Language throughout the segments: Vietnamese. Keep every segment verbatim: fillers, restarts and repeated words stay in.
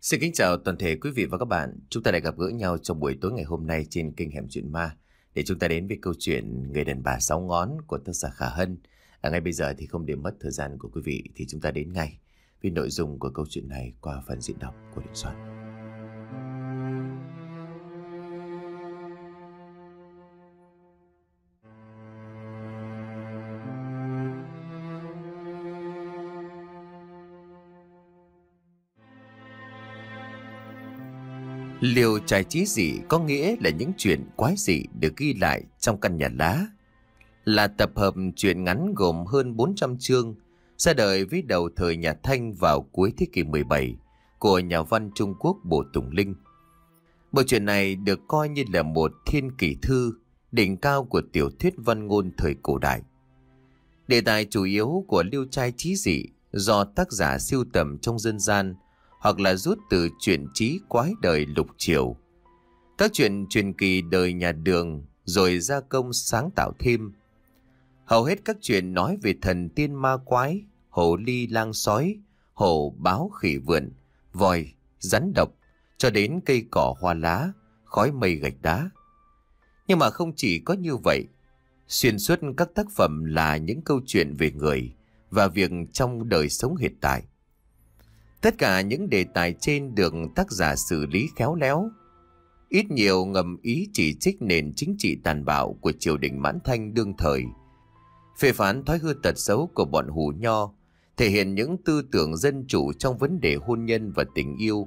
Xin kính chào toàn thể quý vị và các bạn. Chúng ta lại gặp gỡ nhau trong buổi tối ngày hôm nay trên kênh Hẻm Chuyện Ma để chúng ta đến với câu chuyện Người đàn bà sáu ngón của tác giả Khả Hân. À, ngay bây giờ thì không để mất thời gian của quý vị thì chúng ta đến ngay với nội dung của câu chuyện này qua phần diễn đọc của Đình Soạn. Liều trai trí dị có nghĩa là những chuyện quái dị được ghi lại trong căn nhà lá. Là tập hợp truyện ngắn gồm hơn bốn trăm chương, ra đời với đầu thời nhà Thanh vào cuối thế kỷ mười bảy của nhà văn Trung Quốc Bồ Tùng Linh. Bộ truyện này được coi như là một thiên kỳ thư, đỉnh cao của tiểu thuyết văn ngôn thời cổ đại. Đề tài chủ yếu của liêu trai trí dị do tác giả sưu tầm trong dân gian hoặc là rút từ truyện trí quái đời lục triều. Các chuyện truyền kỳ đời nhà Đường rồi gia công sáng tạo thêm. Hầu hết các chuyện nói về thần tiên ma quái, hồ ly lang sói, hổ báo khỉ vượn, voi, rắn độc, cho đến cây cỏ hoa lá, khói mây gạch đá. Nhưng mà không chỉ có như vậy, xuyên suốt các tác phẩm là những câu chuyện về người và việc trong đời sống hiện tại. Tất cả những đề tài trên được tác giả xử lý khéo léo, ít nhiều ngầm ý chỉ trích nền chính trị tàn bạo của triều đình Mãn Thanh đương thời, phê phán thói hư tật xấu của bọn hủ nho, thể hiện những tư tưởng dân chủ trong vấn đề hôn nhân và tình yêu.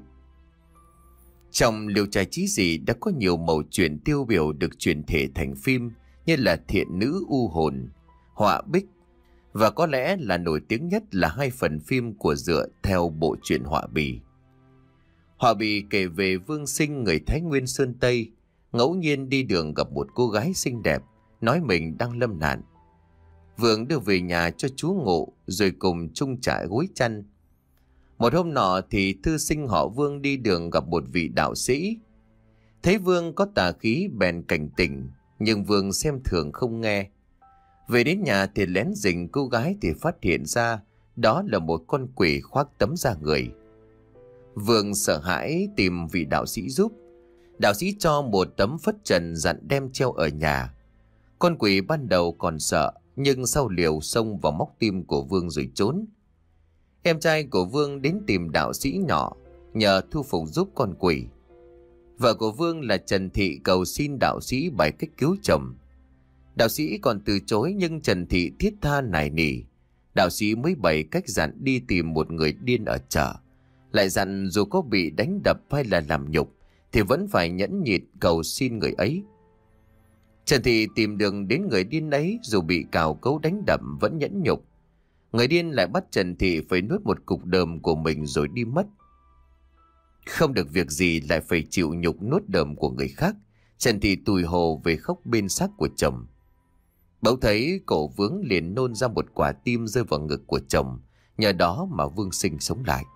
Trong liều trai trí dị đã có nhiều mẩu chuyện tiêu biểu được chuyển thể thành phim như là Thiện Nữ U Hồn, Họa Bích, và có lẽ là nổi tiếng nhất là hai phần phim của dựa theo bộ truyện Họa Bì. Họa Bì kể về Vương Sinh người Thái Nguyên Sơn Tây, ngẫu nhiên đi đường gặp một cô gái xinh đẹp, nói mình đang lâm nạn. Vương đưa về nhà cho chú ngụ rồi cùng chung trải gối chăn. Một hôm nọ thì thư sinh họ Vương đi đường gặp một vị đạo sĩ. Thấy Vương có tà khí bèn cảnh tỉnh, nhưng Vương xem thường không nghe. Về đến nhà thì lén rình cô gái thì phát hiện ra đó là một con quỷ khoác tấm da người. Vương sợ hãi tìm vị đạo sĩ giúp. Đạo sĩ cho một tấm phất trần dặn đem treo ở nhà. Con quỷ ban đầu còn sợ, nhưng sau liều xông vào móc tim của Vương rồi trốn. Em trai của Vương đến tìm đạo sĩ nhỏ nhờ thu phục giúp con quỷ. Vợ của Vương là Trần Thị cầu xin đạo sĩ bày cách cứu chồng. Đạo sĩ còn từ chối, nhưng Trần Thị thiết tha nài nỉ. Đạo sĩ mới bày cách dặn đi tìm một người điên ở chợ, lại dặn dù có bị đánh đập hay là làm nhục thì vẫn phải nhẫn nhịn cầu xin người ấy. Trần Thị tìm đường đến người điên ấy, dù bị cào cấu đánh đập vẫn nhẫn nhục. Người điên lại bắt Trần Thị phải nuốt một cục đờm của mình rồi đi mất. Không được việc gì lại phải chịu nhục nuốt đờm của người khác, Trần Thị tủi hồ về khóc bên xác của chồng. Bỗng thấy cổ Vướng liền nôn ra một quả tim rơi vào ngực của chồng, nhờ đó mà Vương Sinh sống lại.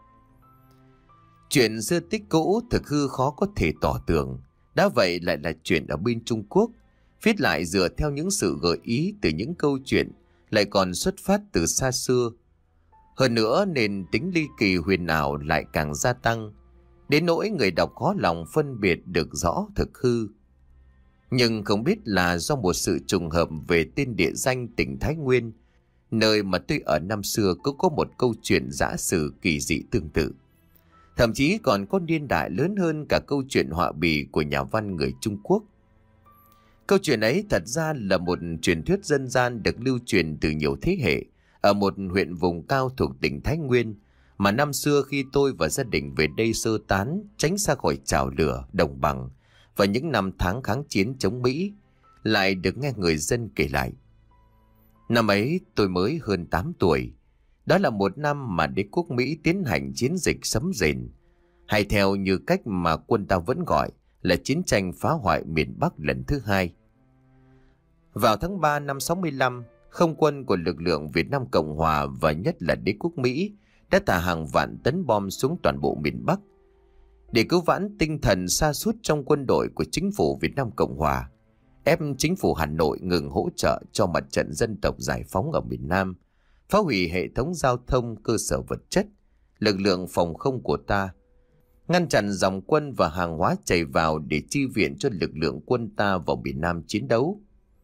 Chuyện xưa tích cũ thực hư khó có thể tỏ tường, đã vậy lại là chuyện ở bên Trung Quốc, viết lại dựa theo những sự gợi ý từ những câu chuyện lại còn xuất phát từ xa xưa. Hơn nữa nên tính ly kỳ huyền ảo lại càng gia tăng, đến nỗi người đọc khó lòng phân biệt được rõ thực hư. Nhưng không biết là do một sự trùng hợp về tên địa danh tỉnh Thái Nguyên, nơi mà tôi ở năm xưa cũng có một câu chuyện dã sử kỳ dị tương tự. Thậm chí còn có niên đại lớn hơn cả câu chuyện Họa Bì của nhà văn người Trung Quốc. Câu chuyện ấy thật ra là một truyền thuyết dân gian được lưu truyền từ nhiều thế hệ ở một huyện vùng cao thuộc tỉnh Thái Nguyên, mà năm xưa khi tôi và gia đình về đây sơ tán tránh xa khỏi chảo lửa, đồng bằng và những năm tháng kháng chiến chống Mỹ, lại được nghe người dân kể lại. Năm ấy tôi mới hơn tám tuổi. Đó là một năm mà đế quốc Mỹ tiến hành chiến dịch Sấm Rền, hay theo như cách mà quân ta vẫn gọi là chiến tranh phá hoại miền Bắc lần thứ hai. Vào tháng ba năm sáu mươi lăm, không quân của lực lượng Việt Nam Cộng Hòa và nhất là đế quốc Mỹ đã thả hàng vạn tấn bom xuống toàn bộ miền Bắc. Để cứu vãn tinh thần sa sút trong quân đội của chính phủ Việt Nam Cộng Hòa, ép chính phủ Hà Nội ngừng hỗ trợ cho mặt trận dân tộc giải phóng ở miền Nam, phá hủy hệ thống giao thông cơ sở vật chất, lực lượng phòng không của ta, ngăn chặn dòng quân và hàng hóa chảy vào để chi viện cho lực lượng quân ta vào miền Nam chiến đấu.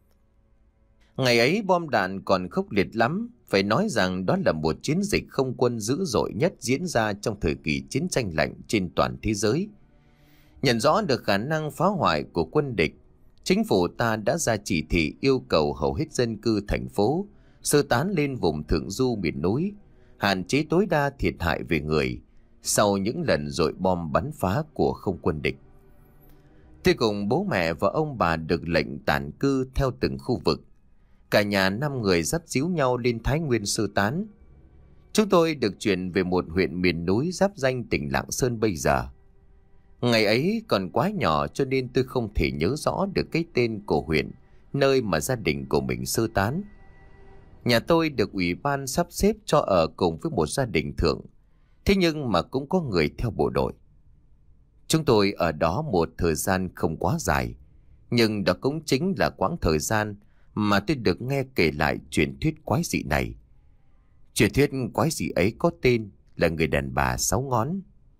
Ngày ấy bom đạn còn khốc liệt lắm, phải nói rằng đó là một chiến dịch không quân dữ dội nhất diễn ra trong thời kỳ chiến tranh lạnh trên toàn thế giới. Nhận rõ được khả năng phá hoại của quân địch, chính phủ ta đã ra chỉ thị yêu cầu hầu hết dân cư thành phố sơ tán lên vùng thượng du miền núi, hạn chế tối đa thiệt hại về người sau những lần dội bom bắn phá của không quân địch. Tôi cùng bố mẹ và ông bà được lệnh tản cư theo từng khu vực. Cả nhà năm người dắt díu nhau lên Thái Nguyên sơ tán. Chúng tôi được chuyển về một huyện miền núi giáp danh tỉnh Lạng Sơn bây giờ. Ngày ấy còn quá nhỏ cho nên tôi không thể nhớ rõ được cái tên của huyện, nơi mà gia đình của mình sơ tán. Nhà tôi được ủy ban sắp xếp cho ở cùng với một gia đình thượng, thế nhưng mà cũng có người theo bộ đội. Chúng tôi ở đó một thời gian không quá dài, nhưng đó cũng chính là quãng thời gian mà tôi được nghe kể lại truyền thuyết quái dị này. Truyền thuyết quái dị ấy có tên là người đàn bà sáu ngón.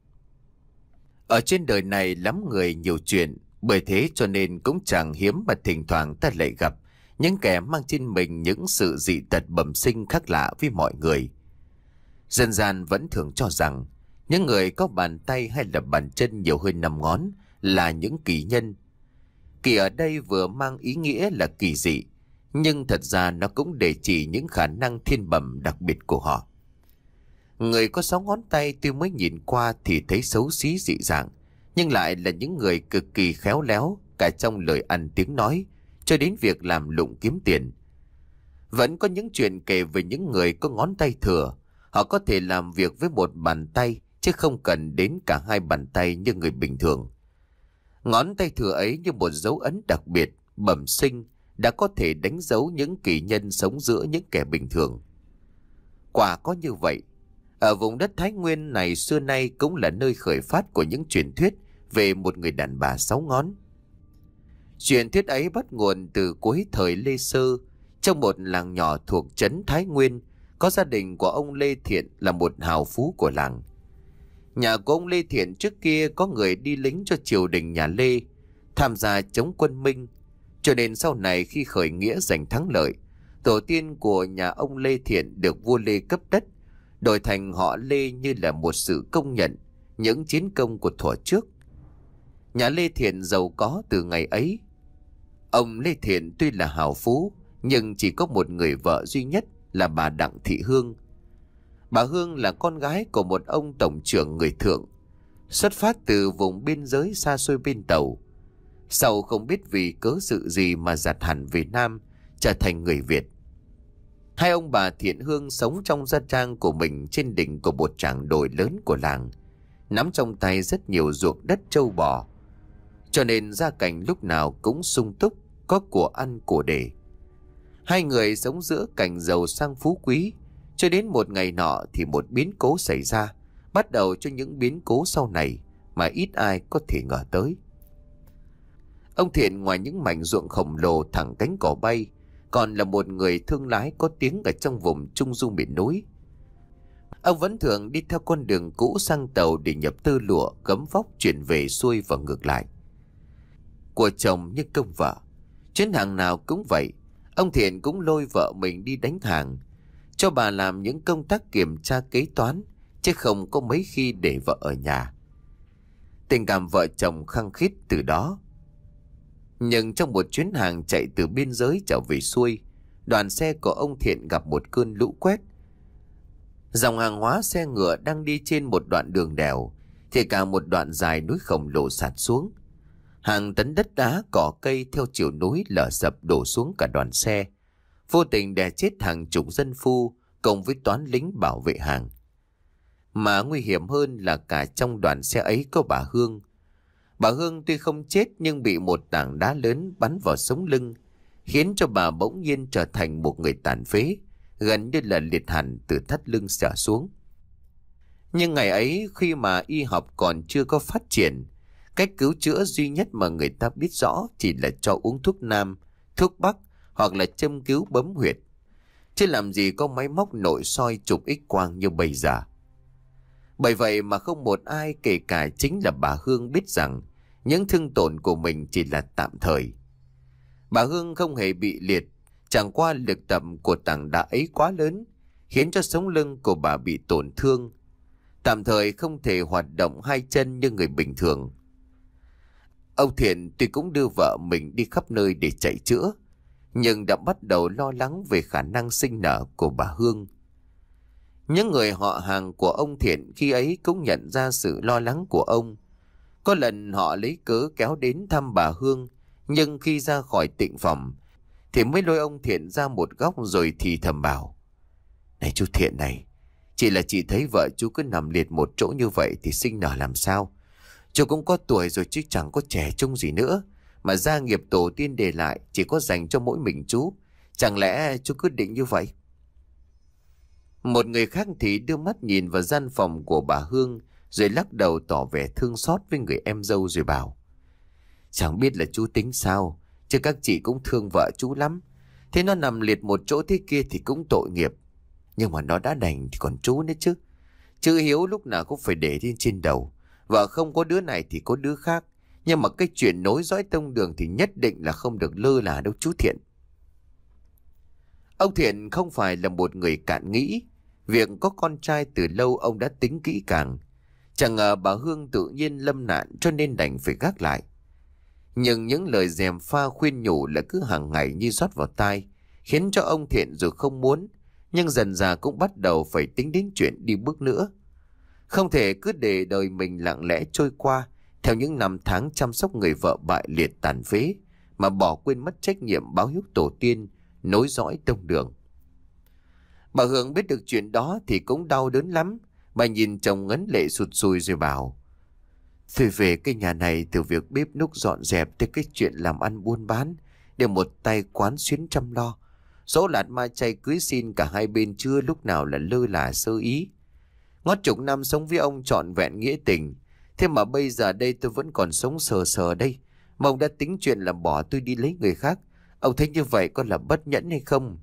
Ở trên đời này lắm người nhiều chuyện, bởi thế cho nên cũng chẳng hiếm mà thỉnh thoảng ta lại gặp những kẻ mang trên mình những sự dị tật bẩm sinh khác lạ với mọi người. Dân gian vẫn thường cho rằng những người có bàn tay hay là bàn chân nhiều hơn năm ngón là những kỳ nhân. Kỳ ở đây vừa mang ý nghĩa là kỳ dị, nhưng thật ra nó cũng để chỉ những khả năng thiên bẩm đặc biệt của họ. Người có sáu ngón tay tuy mới nhìn qua thì thấy xấu xí dị dạng, nhưng lại là những người cực kỳ khéo léo cả trong lời ăn tiếng nói cho đến việc làm lụng kiếm tiền. Vẫn có những chuyện kể về những người có ngón tay thừa, họ có thể làm việc với một bàn tay chứ không cần đến cả hai bàn tay như người bình thường. Ngón tay thừa ấy như một dấu ấn đặc biệt, bẩm sinh, đã có thể đánh dấu những kỳ nhân sống giữa những kẻ bình thường. Quả có như vậy, ở vùng đất Thái Nguyên này xưa nay cũng là nơi khởi phát của những truyền thuyết về một người đàn bà sáu ngón. Truyền thuyết ấy bắt nguồn từ cuối thời Lê Sơ, trong một làng nhỏ thuộc trấn Thái Nguyên, có gia đình của ông Lê Thiện là một hào phú của làng. Nhà của ông Lê Thiện trước kia có người đi lính cho triều đình nhà Lê, tham gia chống quân Minh, cho nên sau này khi khởi nghĩa giành thắng lợi, tổ tiên của nhà ông Lê Thiện được vua Lê cấp đất, đổi thành họ Lê như là một sự công nhận những chiến công của thuở trước. Nhà Lê Thiện giàu có từ ngày ấy. Ông Lê Thiện tuy là hào phú, nhưng chỉ có một người vợ duy nhất là bà Đặng Thị Hương. Bà Hương là con gái của một ông tổng trưởng người Thượng, xuất phát từ vùng biên giới xa xôi bên Tàu. Sau không biết vì cớ sự gì mà giặt hẳn về Nam, trở thành người Việt. Hai ông bà Thiện Hương sống trong gia trang của mình trên đỉnh của một tràng đồi lớn của làng, nắm trong tay rất nhiều ruộng đất trâu bò, cho nên gia cảnh lúc nào cũng sung túc, có của ăn của để. Hai người sống giữa cảnh giàu sang phú quý, cho đến một ngày nọ thì một biến cố xảy ra, bắt đầu cho những biến cố sau này mà ít ai có thể ngờ tới. Ông Thiện ngoài những mảnh ruộng khổng lồ thẳng cánh cỏ bay, còn là một người thương lái có tiếng ở trong vùng trung du miền núi. Ông vẫn thường đi theo con đường cũ sang Tàu để nhập tơ lụa, gấm vóc chuyển về xuôi và ngược lại. Của chồng như công vợ, chuyến hàng nào cũng vậy, ông Thiện cũng lôi vợ mình đi đánh hàng, cho bà làm những công tác kiểm tra kế toán, chứ không có mấy khi để vợ ở nhà. Tình cảm vợ chồng khăng khít từ đó. Nhưng trong một chuyến hàng chạy từ biên giới trở về xuôi, đoàn xe của ông Thiện gặp một cơn lũ quét. Dòng hàng hóa xe ngựa đang đi trên một đoạn đường đèo, thì cả một đoạn dài núi khổng lồ sạt xuống. Hàng tấn đất đá cỏ cây theo chiều núi lở sập đổ xuống cả đoàn xe, vô tình đè chết hàng chục dân phu cùng với toán lính bảo vệ hàng. Mà nguy hiểm hơn là cả trong đoàn xe ấy có bà Hương. Bà Hương tuy không chết nhưng bị một tảng đá lớn bắn vào sống lưng, khiến cho bà bỗng nhiên trở thành một người tàn phế, gần như là liệt hẳn từ thắt lưng trở xuống. Nhưng ngày ấy khi mà y học còn chưa có phát triển, cách cứu chữa duy nhất mà người ta biết rõ chỉ là cho uống thuốc nam, thuốc bắc hoặc là châm cứu bấm huyệt. Chứ làm gì có máy móc nội soi chụp X quang như bây giờ. Bởi vậy mà không một ai, kể cả chính là bà Hương, biết rằng những thương tổn của mình chỉ là tạm thời. Bà Hương không hề bị liệt, chẳng qua lực tập của tảng đá ấy quá lớn, khiến cho sống lưng của bà bị tổn thương, tạm thời không thể hoạt động hai chân như người bình thường. Ông Thiện tuy cũng đưa vợ mình đi khắp nơi để chạy chữa, nhưng đã bắt đầu lo lắng về khả năng sinh nở của bà Hương. Những người họ hàng của ông Thiện khi ấy cũng nhận ra sự lo lắng của ông. Có lần họ lấy cớ kéo đến thăm bà Hương, nhưng khi ra khỏi tịnh phòng thì mới lôi ông Thiện ra một góc rồi thì thầm bảo: "Này chú Thiện này, chỉ là chị thấy vợ chú cứ nằm liệt một chỗ như vậy thì sinh nở làm sao? Chú cũng có tuổi rồi chứ chẳng có trẻ trung gì nữa, mà gia nghiệp tổ tiên để lại chỉ có dành cho mỗi mình chú. Chẳng lẽ chú quyết định như vậy?" Một người khác thì đưa mắt nhìn vào gian phòng của bà Hương, rồi lắc đầu tỏ vẻ thương xót với người em dâu rồi bảo: "Chẳng biết là chú tính sao, chứ các chị cũng thương vợ chú lắm. Thế nó nằm liệt một chỗ thế kia thì cũng tội nghiệp. Nhưng mà nó đã đành thì còn chú nữa chứ. Chữ hiếu lúc nào cũng phải để lên trên đầu. Vợ không có đứa này thì có đứa khác. Nhưng mà cái chuyện nối dõi tông đường thì nhất định là không được lơ là đâu chú Thiện." Ông Thiện không phải là một người cạn nghĩ. Việc có con trai từ lâu ông đã tính kỹ càng. Chẳng ngờ bà Hương tự nhiên lâm nạn cho nên đành phải gác lại. Nhưng những lời gièm pha khuyên nhủ là cứ hàng ngày như rót vào tai, khiến cho ông Thiện dù không muốn, nhưng dần dà cũng bắt đầu phải tính đến chuyện đi bước nữa. Không thể cứ để đời mình lặng lẽ trôi qua theo những năm tháng chăm sóc người vợ bại liệt tàn phế, mà bỏ quên mất trách nhiệm báo hiếu tổ tiên, nối dõi tông đường. Bà Hương biết được chuyện đó thì cũng đau đớn lắm. Bà nhìn chồng ngấn lệ sụt sùi rồi bảo: "Về về cái nhà này, từ việc bếp núc dọn dẹp tới cái chuyện làm ăn buôn bán, đều một tay quán xuyến chăm lo. Dỗ lạt ma chay cưới xin cả hai bên chưa lúc nào là lơ là sơ ý. Ngót chục năm sống với ông trọn vẹn nghĩa tình, thế mà bây giờ đây tôi vẫn còn sống sờ sờ đây, mà ông đã tính chuyện là bỏ tôi đi lấy người khác. Ông thấy như vậy có là bất nhẫn hay không?"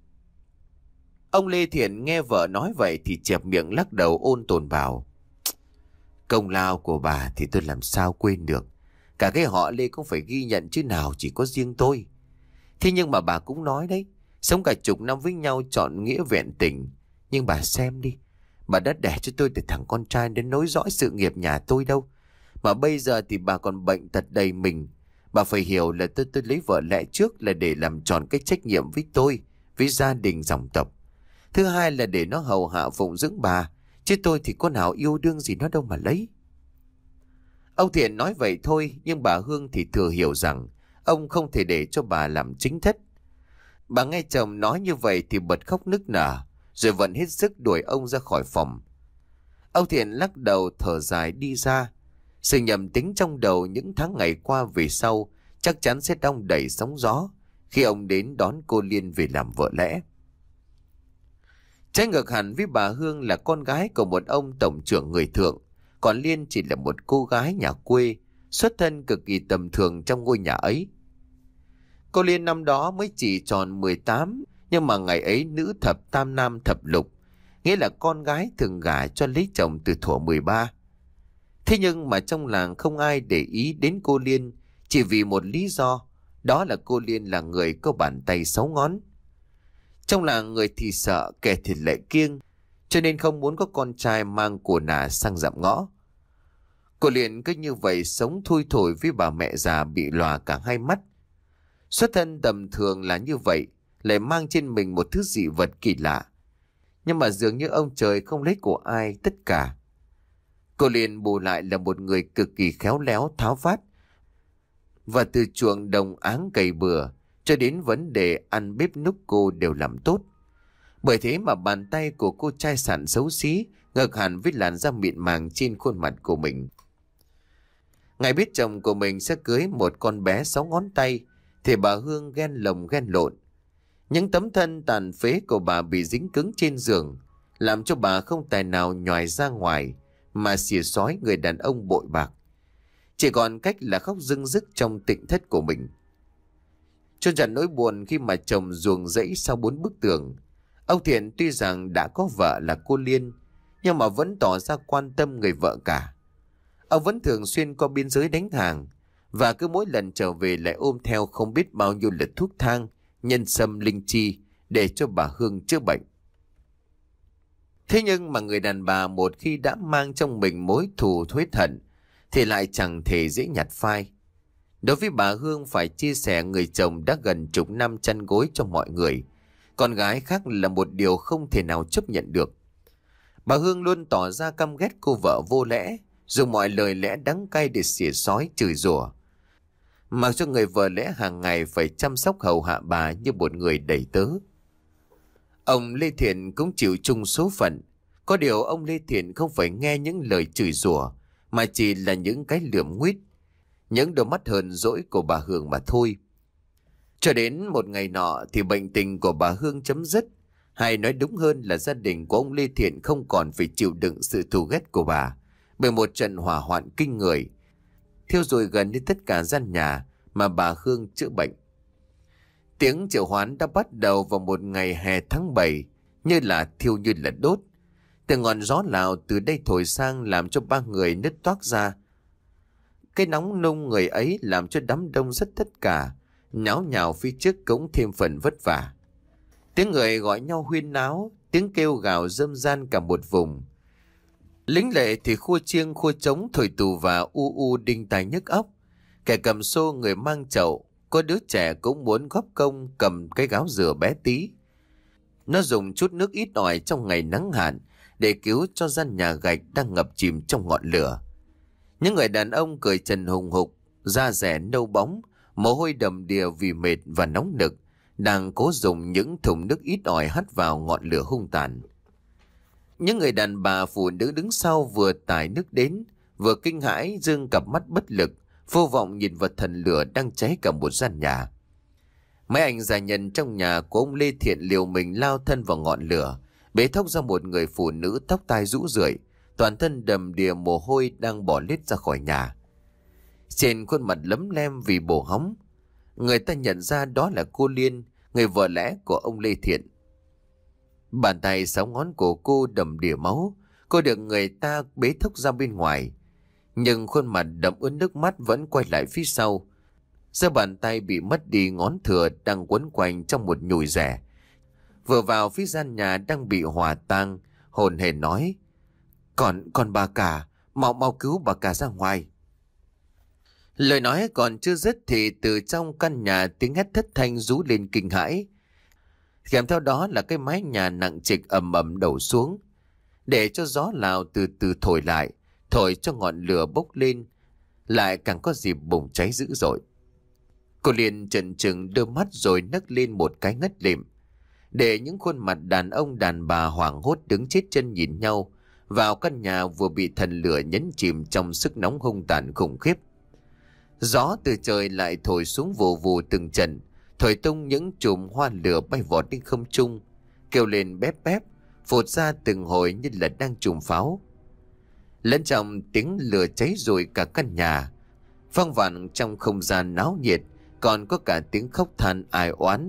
Ông Lê Thiện nghe vợ nói vậy thì chẹp miệng lắc đầu ôn tồn bảo: "Công lao của bà thì tôi làm sao quên được. Cả cái họ Lê cũng phải ghi nhận chứ nào chỉ có riêng tôi. Thế nhưng mà bà cũng nói đấy, sống cả chục năm với nhau trọn nghĩa vẹn tình. Nhưng bà xem đi, bà đã đẻ cho tôi từ thằng con trai đến nối dõi sự nghiệp nhà tôi đâu. Mà bây giờ thì bà còn bệnh tật đầy mình. Bà phải hiểu là tôi tôi lấy vợ lẽ trước là để làm tròn cái trách nhiệm với tôi, với gia đình dòng tộc. Thứ hai là để nó hầu hạ phụng dưỡng bà, chứ tôi thì có nào yêu đương gì nó đâu mà lấy." Ông Thiện nói vậy thôi, nhưng bà Hương thì thừa hiểu rằng ông không thể để cho bà làm chính thất. Bà nghe chồng nói như vậy thì bật khóc nức nở, rồi vẫn hết sức đuổi ông ra khỏi phòng. Ông Thiện lắc đầu thở dài đi ra. Sự nhầm tính trong đầu những tháng ngày qua về sau chắc chắn sẽ đong đầy sóng gió khi ông đến đón cô Liên về làm vợ lẽ. Trái ngược hẳn với bà Hương là con gái của một ông tổng trưởng người thượng, còn Liên chỉ là một cô gái nhà quê, xuất thân cực kỳ tầm thường trong ngôi nhà ấy. Cô Liên năm đó mới chỉ tròn mười tám, nhưng mà ngày ấy nữ thập tam nam thập lục, nghĩa là con gái thường gả cho lấy chồng từ thuở mười ba. Thế nhưng mà trong làng không ai để ý đến cô Liên, chỉ vì một lý do, đó là cô Liên là người có bàn tay sáu ngón. Trong làng người thì sợ, kẻ thì lại kiêng, cho nên không muốn có con trai mang của nà sang dạm ngõ. Cô Liên cứ như vậy sống thui thổi với bà mẹ già bị lòa cả hai mắt. Xuất thân tầm thường là như vậy, lại mang trên mình một thứ dị vật kỳ lạ. Nhưng mà dường như ông trời không lấy của ai tất cả. Cô Liên bù lại là một người cực kỳ khéo léo tháo vát. Và từ chuộng đồng áng cày bừa cho đến vấn đề ăn bếp núc cô đều làm tốt. Bởi thế mà bàn tay của cô trai sản xấu xí ngược hẳn với làn da mịn màng trên khuôn mặt của mình. Ngày biết chồng của mình sẽ cưới một con bé sáu ngón tay thì bà Hương ghen lồng ghen lộn. Những tấm thân tàn phế của bà bị dính cứng trên giường, làm cho bà không tài nào nhòi ra ngoài mà xỉa xói người đàn ông bội bạc. Chỉ còn cách là khóc rưng rức trong tịnh thất của mình. Chôn chặt nỗi buồn khi mà chồng ruồng rẫy sau bốn bức tường, ông Thiện tuy rằng đã có vợ là cô Liên, nhưng mà vẫn tỏ ra quan tâm người vợ cả. Ông vẫn thường xuyên qua biên giới đánh hàng, và cứ mỗi lần trở về lại ôm theo không biết bao nhiêu lượt thuốc thang, nhân sâm, linh chi để cho bà Hương chữa bệnh. Thế nhưng mà người đàn bà một khi đã mang trong mình mối thù thuế hận thì lại chẳng thể dễ nhặt phai. Đối với bà Hương, phải chia sẻ người chồng đã gần chục năm chăn gối cho mọi người, con gái khác là một điều không thể nào chấp nhận được. Bà Hương luôn tỏ ra căm ghét cô vợ vô lẽ, dùng mọi lời lẽ đắng cay để xỉa xói chửi rủa, mặc cho người vợ lẽ hàng ngày phải chăm sóc hầu hạ bà như một người đầy tớ. Ông Lê Thiện cũng chịu chung số phận. Có điều ông Lê Thiện không phải nghe những lời chửi rủa, mà chỉ là những cái lườm nguýt, những đôi mắt hờn dỗi của bà Hương mà thôi. Cho đến một ngày nọ thì bệnh tình của bà Hương chấm dứt, hay nói đúng hơn là gia đình của ông Lê Thiện không còn phải chịu đựng sự thù ghét của bà, bởi một trận hỏa hoạn kinh người thiêu rụi gần như tất cả gian nhà mà bà Hương chữa bệnh. Tiếng triệu hoán đã bắt đầu vào một ngày hè tháng bảy, như là thiêu như là đốt. Từ ngọn gió Lào từ đây thổi sang làm cho ba người nứt toác ra. Cái nóng nung người ấy làm cho đám đông rất tất cả nháo nhào phía trước cũng thêm phần vất vả. Tiếng người gọi nhau huyên náo, tiếng kêu gào râm ran cả một vùng. Lính lệ thì khua chiêng khua trống thổi tù và u u đinh tai nhức óc. Kẻ cầm xô, người mang chậu, có đứa trẻ cũng muốn góp công cầm cái gáo dừa bé tí. Nó dùng chút nước ít ỏi trong ngày nắng hạn để cứu cho gian nhà gạch đang ngập chìm trong ngọn lửa. Những người đàn ông cởi trần hùng hục, da rẻ nâu bóng, mồ hôi đầm đìa vì mệt và nóng nực, đang cố dùng những thùng nước ít ỏi hắt vào ngọn lửa hung tàn. Những người đàn bà phụ nữ đứng sau vừa tải nước đến, vừa kinh hãi giương cặp mắt bất lực, vô vọng nhìn vào thần lửa đang cháy cả một gian nhà. Mấy anh già nhân trong nhà của ông Lê Thiện liều mình lao thân vào ngọn lửa, bế thốc ra một người phụ nữ tóc tai rũ rượi, toàn thân đầm đìa mồ hôi đang bỏ lết ra khỏi nhà. Trên khuôn mặt lấm lem vì bổ hóng, người ta nhận ra đó là cô Liên, người vợ lẽ của ông Lê Thiện. Bàn tay sáu ngón của cô đầm đìa máu, cô được người ta bế thốc ra bên ngoài, nhưng khuôn mặt đẫm ướt nước mắt vẫn quay lại phía sau. Giơ bàn tay bị mất đi ngón thừa đang quấn quanh trong một nhùi rẻ, vừa vào phía gian nhà đang bị hòa tang, hồn hển nói: Còn, còn bà cả, mau mau cứu bà cả ra ngoài. Lời nói còn chưa dứt thì từ trong căn nhà tiếng hét thất thanh rú lên kinh hãi. Kèm theo đó là cái mái nhà nặng trịch ầm ầm đổ xuống, để cho gió Lào từ từ thổi lại, thổi cho ngọn lửa bốc lên, lại càng có dịp bùng cháy dữ dội. Cô Liên chần chừng đưa mắt rồi nấc lên một cái ngất lịm, để những khuôn mặt đàn ông đàn bà hoảng hốt đứng chết chân nhìn nhau vào căn nhà vừa bị thần lửa nhấn chìm trong sức nóng hung tàn khủng khiếp. Gió từ trời lại thổi xuống vù vù từng trận, thổi tung những chùm hoa lửa bay vọt lên không trung, kêu lên bép bép, phụt ra từng hồi như là đang trùm pháo. Lẫn trong tiếng lửa cháy rụi cả căn nhà, vang vẳng trong không gian náo nhiệt, còn có cả tiếng khóc than ai oán.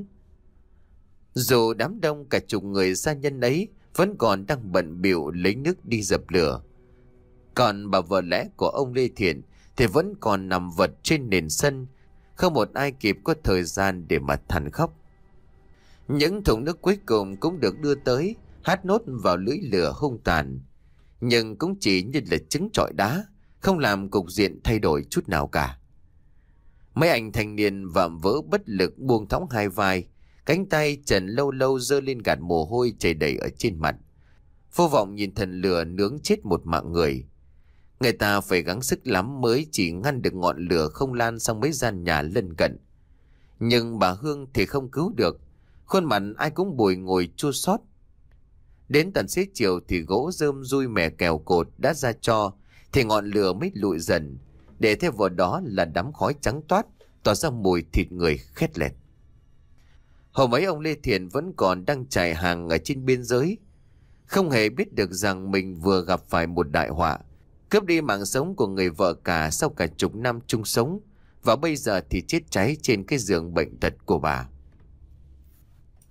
Dù đám đông cả chục người gia nhân ấy vẫn còn đang bận bịu lấy nước đi dập lửa, còn bà vợ lẽ của ông Lê Thiện thì vẫn còn nằm vật trên nền sân, không một ai kịp có thời gian để mà than khóc. Những thùng nước cuối cùng cũng được đưa tới, hát nốt vào lưỡi lửa hung tàn, nhưng cũng chỉ như là trứng trọi đá, không làm cục diện thay đổi chút nào cả. Mấy anh thanh niên vạm vỡ bất lực buông thõng hai vai, cánh tay trần lâu lâu giơ lên gạt mồ hôi chảy đầy ở trên mặt, vô vọng nhìn thần lửa nướng chết một mạng người. Người ta phải gắng sức lắm mới chỉ ngăn được ngọn lửa không lan sang mấy gian nhà lân cận. Nhưng bà Hương thì không cứu được, khuôn mặt ai cũng bùi ngồi chua xót. Đến tận xế chiều thì gỗ rơm dui mè kèo cột đã ra cho, thì ngọn lửa mới lụi dần, để theo vào đó là đám khói trắng toát, tỏa ra mùi thịt người khét lẹt. Hôm ấy ông Lê Thiện vẫn còn đang trải hàng ở trên biên giới, không hề biết được rằng mình vừa gặp phải một đại họa, cướp đi mạng sống của người vợ cả sau cả chục năm chung sống, và bây giờ thì chết cháy trên cái giường bệnh tật của bà.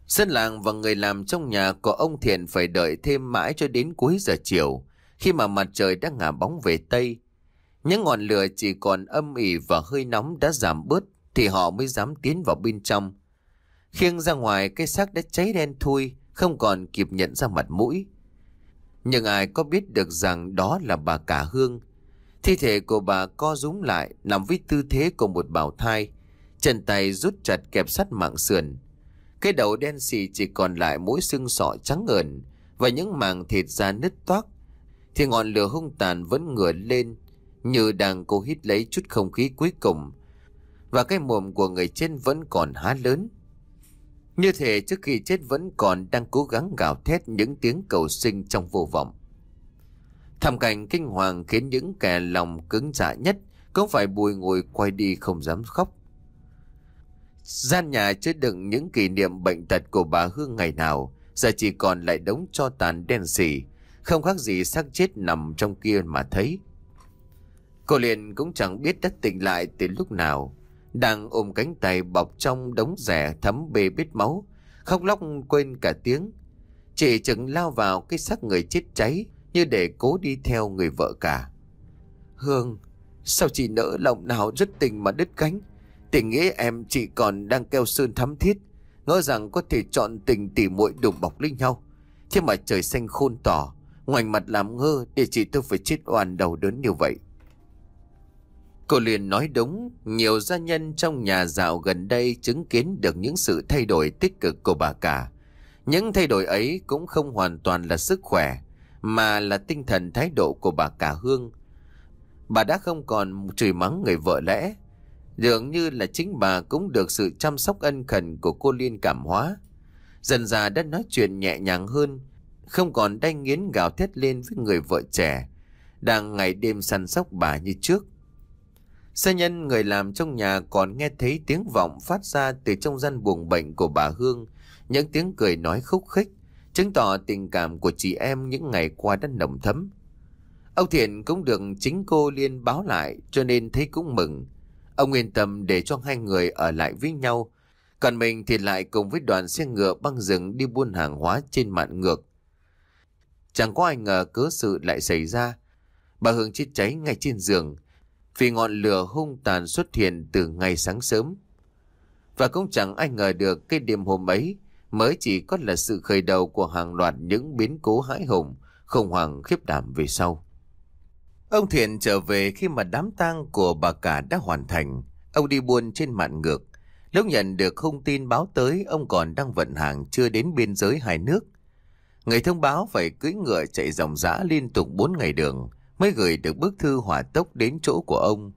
Dân làng và người làm trong nhà của ông Thiện phải đợi thêm mãi cho đến cuối giờ chiều, khi mà mặt trời đã ngả bóng về Tây. Những ngọn lửa chỉ còn âm ỉ và hơi nóng đã giảm bớt thì họ mới dám tiến vào bên trong. Khiêng ra ngoài, cái xác đã cháy đen thui, không còn kịp nhận ra mặt mũi. Nhưng ai có biết được rằng đó là bà cả Hương. Thi thể của bà co rúm lại, nằm với tư thế của một bào thai, chân tay rút chặt kẹp sắt mảng sườn. Cái đầu đen xì chỉ còn lại mỗi xương sọ trắng ẩn và những mảng thịt da nứt toác. Thì ngọn lửa hung tàn vẫn ngửa lên, như đang cố hít lấy chút không khí cuối cùng. Và cái mồm của người chết vẫn còn há lớn, như thể trước khi chết vẫn còn đang cố gắng gào thét những tiếng cầu sinh trong vô vọng. Thảm cảnh kinh hoàng khiến những kẻ lòng cứng dạ nhất cũng phải bùi ngùi quay đi không dám khóc. Gian nhà chứa đựng những kỷ niệm bệnh tật của bà Hương ngày nào giờ chỉ còn lại đống tro tàn đen sì, không khác gì xác chết nằm trong kia mà thấy. Cô liền cũng chẳng biết đã tỉnh lại từ lúc nào, đang ôm cánh tay bọc trong đống rẻ thấm bê bết máu, khóc lóc quên cả tiếng. Chị chừng lao vào cái xác người chết cháy như để cố đi theo người vợ cả. Hương, sao chị nỡ lòng nào rất tình mà đứt cánh? Tình nghĩa em chị còn đang keo sơn thắm thiết, ngỡ rằng có thể chọn tình tỉ muội đùm bọc lấy nhau. Thế mà trời xanh khôn tỏ, ngoảnh mặt làm ngơ để chị tôi phải chết oan đau đớn như vậy. Cô liền nói đúng, nhiều gia nhân trong nhà dạo gần đây chứng kiến được những sự thay đổi tích cực của bà cả. Những thay đổi ấy cũng không hoàn toàn là sức khỏe, mà là tinh thần thái độ của bà cả Hương. Bà đã không còn chửi mắng người vợ lẽ, dường như là chính bà cũng được sự chăm sóc ân cần của cô Liên cảm hóa. Dần dà đã nói chuyện nhẹ nhàng hơn, không còn đay nghiến gào thét lên với người vợ trẻ, đang ngày đêm săn sóc bà như trước. Gia nhân người làm trong nhà còn nghe thấy tiếng vọng phát ra từ trong gian buồng bệnh của bà Hương, những tiếng cười nói khúc khích, chứng tỏ tình cảm của chị em những ngày qua đã nồng thấm. Ông Thiện cũng được chính cô Liên báo lại, cho nên thấy cũng mừng. Ông yên tâm để cho hai người ở lại với nhau, còn mình thì lại cùng với đoàn xe ngựa băng rừng đi buôn hàng hóa trên mạn ngược. Chẳng có ai ngờ cớ sự lại xảy ra. Bà Hương chết cháy ngay trên giường, vì ngọn lửa hung tàn xuất hiện từ ngày sáng sớm. Và cũng chẳng ai ngờ được cái đêm hôm ấy mới chỉ có là sự khởi đầu của hàng loạt những biến cố hãi hùng, khủng hoảng khiếp đảm về sau. Ông Thiện trở về khi mà đám tang của bà cả đã hoàn thành. Ông đi buôn trên mạn ngược. Lúc nhận được thông tin báo tới, ông còn đang vận hàng chưa đến biên giới hai nước. Người thông báo phải cưỡi ngựa chạy dòng dã liên tục bốn ngày đường mới gửi được bức thư hỏa tốc đến chỗ của ông.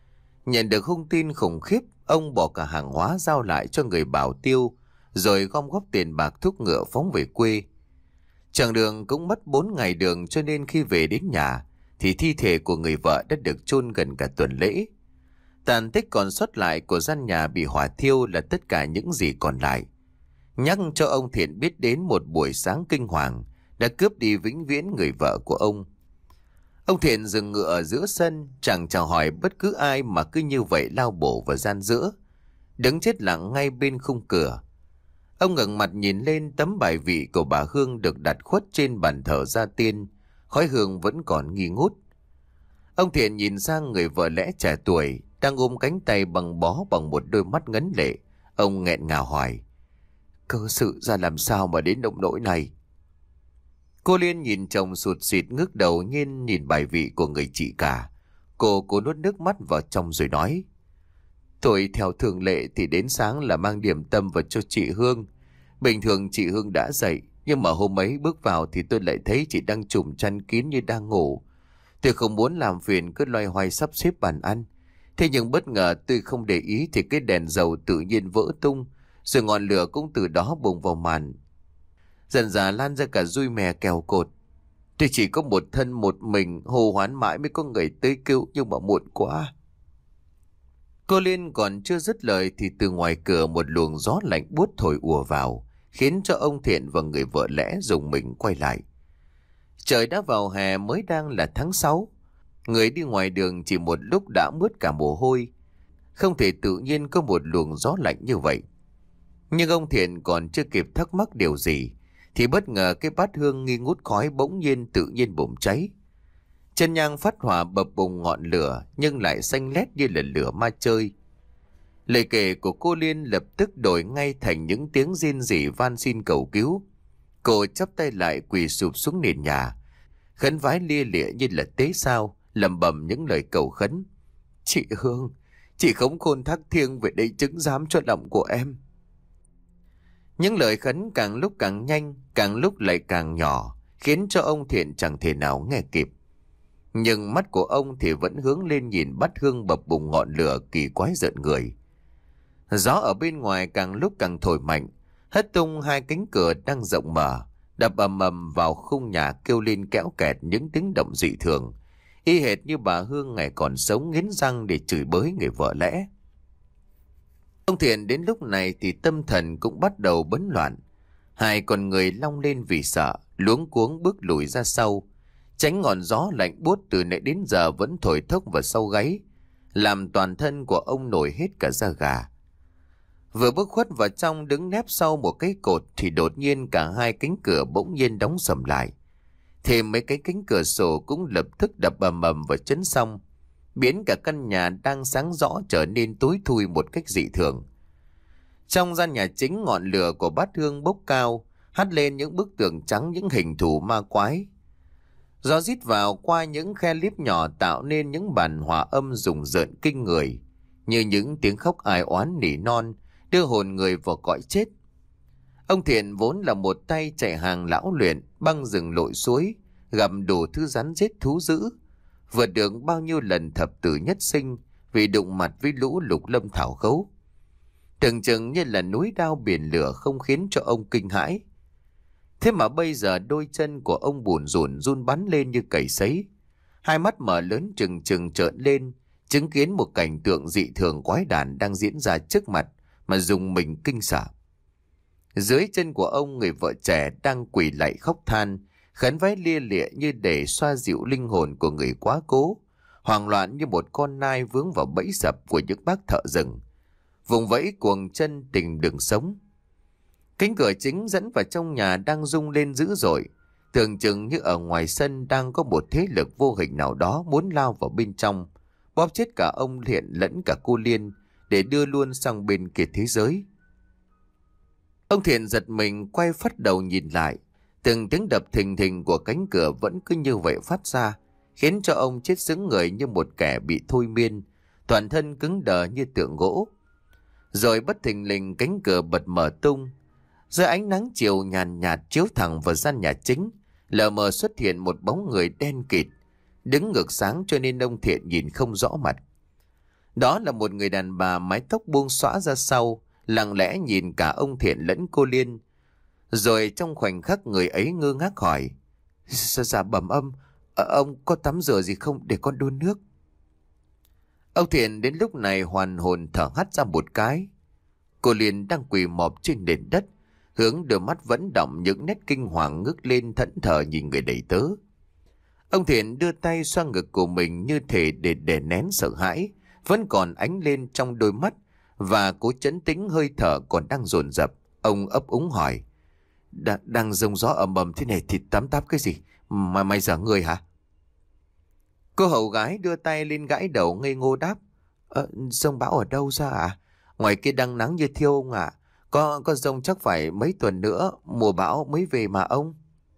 Nhận được thông tin khủng khiếp, ông bỏ cả hàng hóa giao lại cho người bảo tiêu, rồi gom góp tiền bạc thúc ngựa phóng về quê. Chặng đường cũng mất bốn ngày đường, cho nên khi về đến nhà thì thi thể của người vợ đã được chôn gần cả tuần lễ. Tàn tích còn sót lại của gian nhà bị hỏa thiêu là tất cả những gì còn lại, nhắc cho ông Thiện biết đến một buổi sáng kinh hoàng đã cướp đi vĩnh viễn người vợ của ông. Ông Thiện dừng ngựa ở giữa sân, chẳng chào hỏi bất cứ ai mà cứ như vậy lao bổ vào gian giữa, đứng chết lặng ngay bên khung cửa. Ông ngẩng mặt nhìn lên tấm bài vị của bà Hương được đặt khuất trên bàn thờ gia tiên, khói hương vẫn còn nghi ngút. Ông Thiện nhìn sang người vợ lẽ trẻ tuổi đang ôm cánh tay bằng bó bằng một đôi mắt ngấn lệ. Ông nghẹn ngào hỏi: Cơ sự ra làm sao mà đến nông nỗi này? Cô Liên nhìn chồng sụt sịt, ngước đầu nhìn nhìn bài vị của người chị cả. Cô cố nuốt nước mắt vào trong rồi nói: Tôi theo thường lệ thì đến sáng là mang điểm tâm vào cho chị Hương. Bình thường chị Hương đã dậy, nhưng mà hôm ấy bước vào thì tôi lại thấy chị đang trùm chăn kín như đang ngủ. Tôi không muốn làm phiền, cứ loay hoay sắp xếp bàn ăn. Thế nhưng bất ngờ tôi không để ý thì cái đèn dầu tự nhiên vỡ tung, rồi ngọn lửa cũng từ đó bùng vào màn. Dần dà lan ra cả dui mè kèo cột. Tôi chỉ có một thân một mình, hô hoán mãi mới có người tới cứu, nhưng mà muộn quá. Cô Liên còn chưa dứt lời thì từ ngoài cửa một luồng gió lạnh buốt thổi ùa vào, khiến cho ông Thiện và người vợ lẽ rùng mình quay lại. Trời đã vào hè, mới đang là tháng sáu. Người đi ngoài đường chỉ một lúc đã mướt cả mồ hôi. Không thể tự nhiên có một luồng gió lạnh như vậy. Nhưng ông Thiện còn chưa kịp thắc mắc điều gì thì bất ngờ cái bát hương nghi ngút khói bỗng nhiên tự nhiên bùng cháy. Chân nhang phát hỏa bập bùng ngọn lửa nhưng lại xanh lét như là lửa ma chơi. Lời kể của cô Liên lập tức đổi ngay thành những tiếng rên rỉ van xin cầu cứu. Cô chắp tay lại quỳ sụp xuống nền nhà, khấn vái lia lịa như là tế sao, lẩm bẩm những lời cầu khấn. Chị Hương, chị không khôn thác thiêng về đây chứng giám cho lòng của em. Những lời khấn càng lúc càng nhanh, càng lúc lại càng nhỏ, khiến cho ông Thiện chẳng thể nào nghe kịp. Nhưng mắt của ông thì vẫn hướng lên nhìn bát hương bập bùng ngọn lửa kỳ quái rợn người. Gió ở bên ngoài càng lúc càng thổi mạnh, hất tung hai cánh cửa đang rộng mở, đập ầm ầm vào khung nhà kêu lên kéo kẹt những tiếng động dị thường, y hệt như bà Hương ngày còn sống nghiến răng để chửi bới người vợ lẽ. Ông Thiện đến lúc này thì tâm thần cũng bắt đầu bấn loạn. Hai con người long lên vì sợ, luống cuống bước lùi ra sau, tránh ngọn gió lạnh buốt từ nãy đến giờ vẫn thổi thốc vào sau gáy, làm toàn thân của ông nổi hết cả da gà. Vừa bước khuất vào trong đứng nép sau một cái cột thì đột nhiên cả hai cánh cửa bỗng nhiên đóng sầm lại. Thêm mấy cái cánh cửa sổ cũng lập tức đập ầm ầm vào chấn xong, biến cả căn nhà đang sáng rõ trở nên tối thui một cách dị thường. Trong gian nhà chính, ngọn lửa của bát hương bốc cao, hắt lên những bức tường trắng những hình thù ma quái. Gió rít vào qua những khe líp nhỏ tạo nên những bản hòa âm rùng rợn kinh người, như những tiếng khóc ai oán nỉ non, đưa hồn người vào cõi chết. Ông Thiện vốn là một tay chạy hàng lão luyện, băng rừng lội suối, gặp đủ thứ rắn rết thú dữ, vượt được bao nhiêu lần thập tử nhất sinh vì đụng mặt với lũ lục lâm thảo khấu. Tưởng chừng như là núi đao biển lửa không khiến cho ông kinh hãi. Thế mà bây giờ đôi chân của ông bùn rùn run bắn lên như cầy sấy, hai mắt mở lớn trừng trừng trợn lên, chứng kiến một cảnh tượng dị thường quái đản đang diễn ra trước mặt mà dùng mình kinh sợ. Dưới chân của ông, người vợ trẻ đang quỳ lạy khóc than, khấn vái lia lịa như để xoa dịu linh hồn của người quá cố, hoảng loạn như một con nai vướng vào bẫy sập của những bác thợ rừng, vùng vẫy cuồng chân tìm đường sống. Cánh cửa chính dẫn vào trong nhà đang rung lên dữ dội, tưởng chừng như ở ngoài sân đang có một thế lực vô hình nào đó muốn lao vào bên trong, bóp chết cả ông Thiện lẫn cả cô Liên để đưa luôn sang bên kia thế giới. Ông Thiện giật mình quay phắt đầu nhìn lại, từng tiếng đập thình thình của cánh cửa vẫn cứ như vậy phát ra, khiến cho ông chết sững người như một kẻ bị thôi miên, toàn thân cứng đờ như tượng gỗ. Rồi bất thình lình cánh cửa bật mở tung, dưới ánh nắng chiều nhàn nhạt chiếu thẳng vào gian nhà chính, lờ mờ xuất hiện một bóng người đen kịt, đứng ngược sáng cho nên ông Thiện nhìn không rõ mặt. Đó là một người đàn bà mái tóc buông xõa ra sau, lặng lẽ nhìn cả ông Thiện lẫn cô Liên. Rồi trong khoảnh khắc người ấy ngơ ngác hỏi: Dạ, dạ bẩm âm, ông có tắm rửa gì không để con đun nước? Ông Thiện đến lúc này hoàn hồn thở hắt ra một cái. Cô Liên đang quỳ mọp trên nền đất, hướng đôi mắt vẫn đọng những nét kinh hoàng ngước lên thẫn thờ nhìn người đầy tớ. Ông Thiện đưa tay xoa ngực của mình như thể để đè nén sợ hãi vẫn còn ánh lên trong đôi mắt, và cố trấn tĩnh hơi thở còn đang dồn dập. Ông ấp úng hỏi: Đ- đang rông gió ầm ầm thế này thì tắm táp cái gì mà mày dở người hả? Cô hầu gái đưa tay lên gãi đầu ngây ngô đáp: Ờ, rông bão ở đâu ra à? Ngoài kia đang nắng như thiêu ông ạ. À. Có, có rông chắc phải mấy tuần nữa, mùa bão mới về mà ông.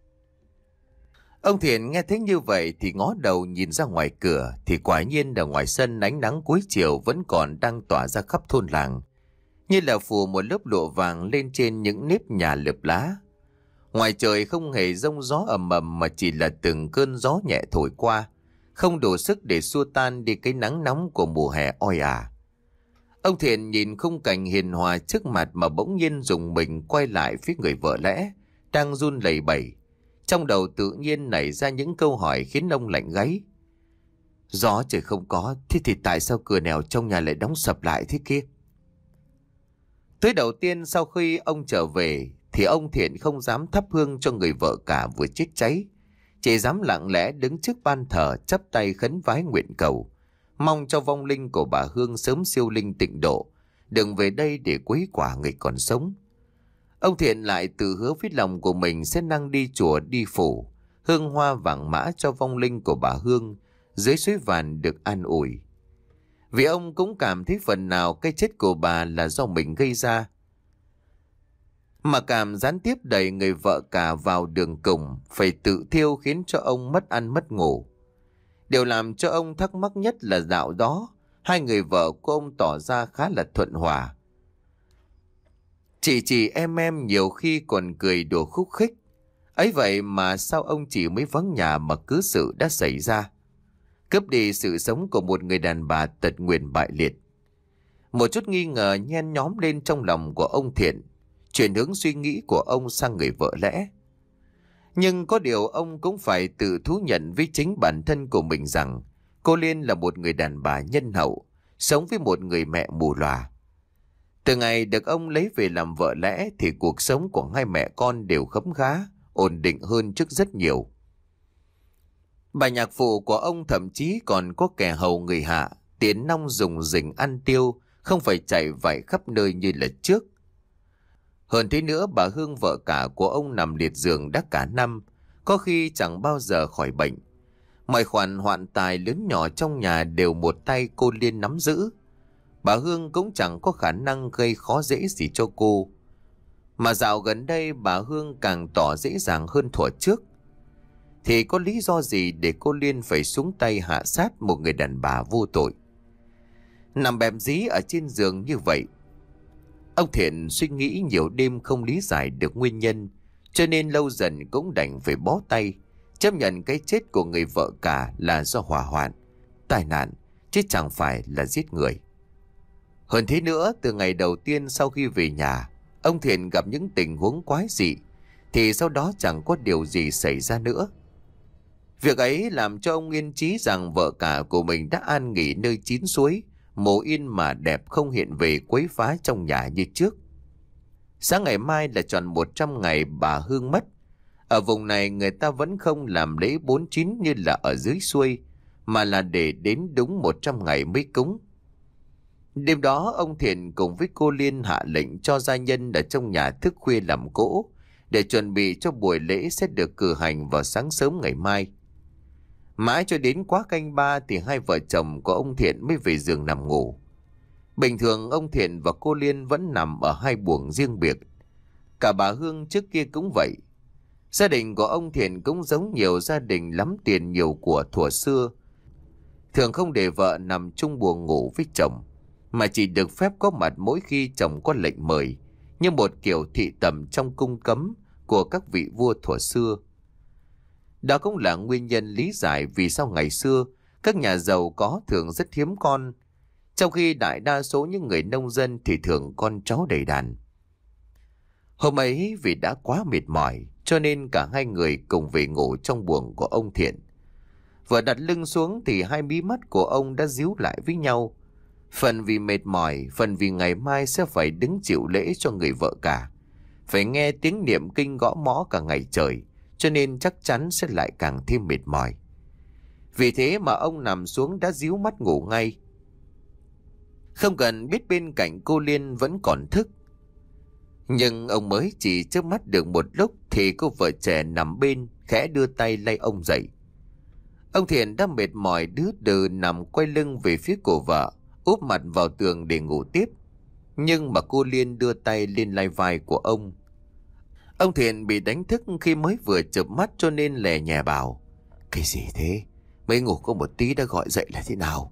Ông Thiện nghe thấy như vậy thì ngó đầu nhìn ra ngoài cửa, thì quả nhiên ở ngoài sân ánh nắng cuối chiều vẫn còn đang tỏa ra khắp thôn làng, như là phủ một lớp lụa vàng lên trên những nếp nhà lợp lá. Ngoài trời không hề rông gió ầm ầm mà chỉ là từng cơn gió nhẹ thổi qua, không đủ sức để xua tan đi cái nắng nóng của mùa hè oi ả. Ông Thiện nhìn khung cảnh hiền hòa trước mặt mà bỗng nhiên dùng mình quay lại phía người vợ lẽ đang run lẩy bẩy. Trong đầu tự nhiên nảy ra những câu hỏi khiến ông lạnh gáy. Gió trời không có, thế thì tại sao cửa nẻo trong nhà lại đóng sập lại thế kia? Tới đầu tiên sau khi ông trở về thì ông Thiện không dám thắp hương cho người vợ cả vừa chết cháy, chỉ dám lặng lẽ đứng trước ban thờ chắp tay khấn vái nguyện cầu, mong cho vong linh của bà Hương sớm siêu linh tịnh độ đừng về đây để quấy quả người còn sống. Ông Thiện lại tự hứa với lòng của mình sẽ năng đi chùa đi phủ, hương hoa vàng mã cho vong linh của bà Hương dưới suối vàn được an ủi. Vì ông cũng cảm thấy phần nào cái chết của bà là do mình gây ra. Mà cảm gián tiếp đẩy người vợ cả vào đường cùng, phải tự thiêu khiến cho ông mất ăn mất ngủ. Điều làm cho ông thắc mắc nhất là dạo đó, hai người vợ của ông tỏ ra khá là thuận hòa. Chị chị em em nhiều khi còn cười đùa khúc khích. Ấy vậy mà sao ông chỉ mới vắng nhà mà cứ sự đã xảy ra, cướp đi sự sống của một người đàn bà tật nguyền bại liệt. Một chút nghi ngờ nhen nhóm lên trong lòng của ông Thiện, chuyển hướng suy nghĩ của ông sang người vợ lẽ. Nhưng có điều ông cũng phải tự thú nhận với chính bản thân của mình rằng cô Liên là một người đàn bà nhân hậu, sống với một người mẹ mù lòa. Từ ngày được ông lấy về làm vợ lẽ thì cuộc sống của hai mẹ con đều khấm khá, ổn định hơn trước rất nhiều. Bà nhạc phụ của ông thậm chí còn có kẻ hầu người hạ, tiền nong dùng dình ăn tiêu, không phải chạy vạy khắp nơi như là trước. Hơn thế nữa, bà Hương vợ cả của ông nằm liệt giường đã cả năm, có khi chẳng bao giờ khỏi bệnh. Mọi khoản hoạn tài lớn nhỏ trong nhà đều một tay cô Liên nắm giữ. Bà Hương cũng chẳng có khả năng gây khó dễ gì cho cô. Mà dạo gần đây bà Hương càng tỏ dễ dàng hơn thuở trước. Thì có lý do gì để cô Liên phải xuống tay hạ sát một người đàn bà vô tội? Nằm bẹp dí ở trên giường như vậy, ông Thiện suy nghĩ nhiều đêm không lý giải được nguyên nhân, cho nên lâu dần cũng đành phải bó tay, chấp nhận cái chết của người vợ cả là do hỏa hoạn, tai nạn, chứ chẳng phải là giết người. Hơn thế nữa, từ ngày đầu tiên sau khi về nhà, ông Thiện gặp những tình huống quái dị, thì sau đó chẳng có điều gì xảy ra nữa. Việc ấy làm cho ông yên chí rằng vợ cả của mình đã an nghỉ nơi chín suối, mồ yên mà đẹp không hiện về quấy phá trong nhà như trước. Sáng ngày mai là tròn một trăm ngày bà Hương mất. Ở vùng này người ta vẫn không làm lễ bốn chín như là ở dưới xuôi, mà là để đến đúng một trăm ngày mới cúng. Đêm đó ông Thiện cùng với cô Liên hạ lệnh cho gia nhân ở trong nhà thức khuya làm cỗ, để chuẩn bị cho buổi lễ sẽ được cử hành vào sáng sớm ngày mai. Mãi cho đến quá canh ba thì hai vợ chồng của ông Thiện mới về giường nằm ngủ. Bình thường ông Thiện và cô Liên vẫn nằm ở hai buồng riêng biệt. Cả bà Hương trước kia cũng vậy. Gia đình của ông Thiện cũng giống nhiều gia đình lắm tiền nhiều của thuở xưa, thường không để vợ nằm chung buồng ngủ với chồng, mà chỉ được phép có mặt mỗi khi chồng có lệnh mời, như một kiểu thị tẩm trong cung cấm của các vị vua thuở xưa. Đó cũng là nguyên nhân lý giải vì sao ngày xưa các nhà giàu có thường rất hiếm con, trong khi đại đa số những người nông dân thì thường con cháu đầy đàn. Hôm ấy vì đã quá mệt mỏi, cho nên cả hai người cùng về ngủ trong buồng của ông Thiện. Vừa đặt lưng xuống thì hai mí mắt của ông đã díu lại với nhau. Phần vì mệt mỏi, phần vì ngày mai sẽ phải đứng chịu lễ cho người vợ cả, phải nghe tiếng niệm kinh gõ mõ cả ngày trời, cho nên chắc chắn sẽ lại càng thêm mệt mỏi. Vì thế mà ông nằm xuống đã díu mắt ngủ ngay. Không cần biết bên cạnh cô Liên vẫn còn thức. Nhưng ông mới chỉ chớp mắt được một lúc thì cô vợ trẻ nằm bên khẽ đưa tay lay ông dậy. Ông Thiện đã mệt mỏi đứ đừ nằm quay lưng về phía cổ vợ, úp mặt vào tường để ngủ tiếp. Nhưng mà cô Liên đưa tay lên lay vai của ông. Ông Thiện bị đánh thức khi mới vừa chợp mắt, cho nên lè nhẹ bảo: "Cái gì thế? Mới ngủ có một tí đã gọi dậy là thế nào?"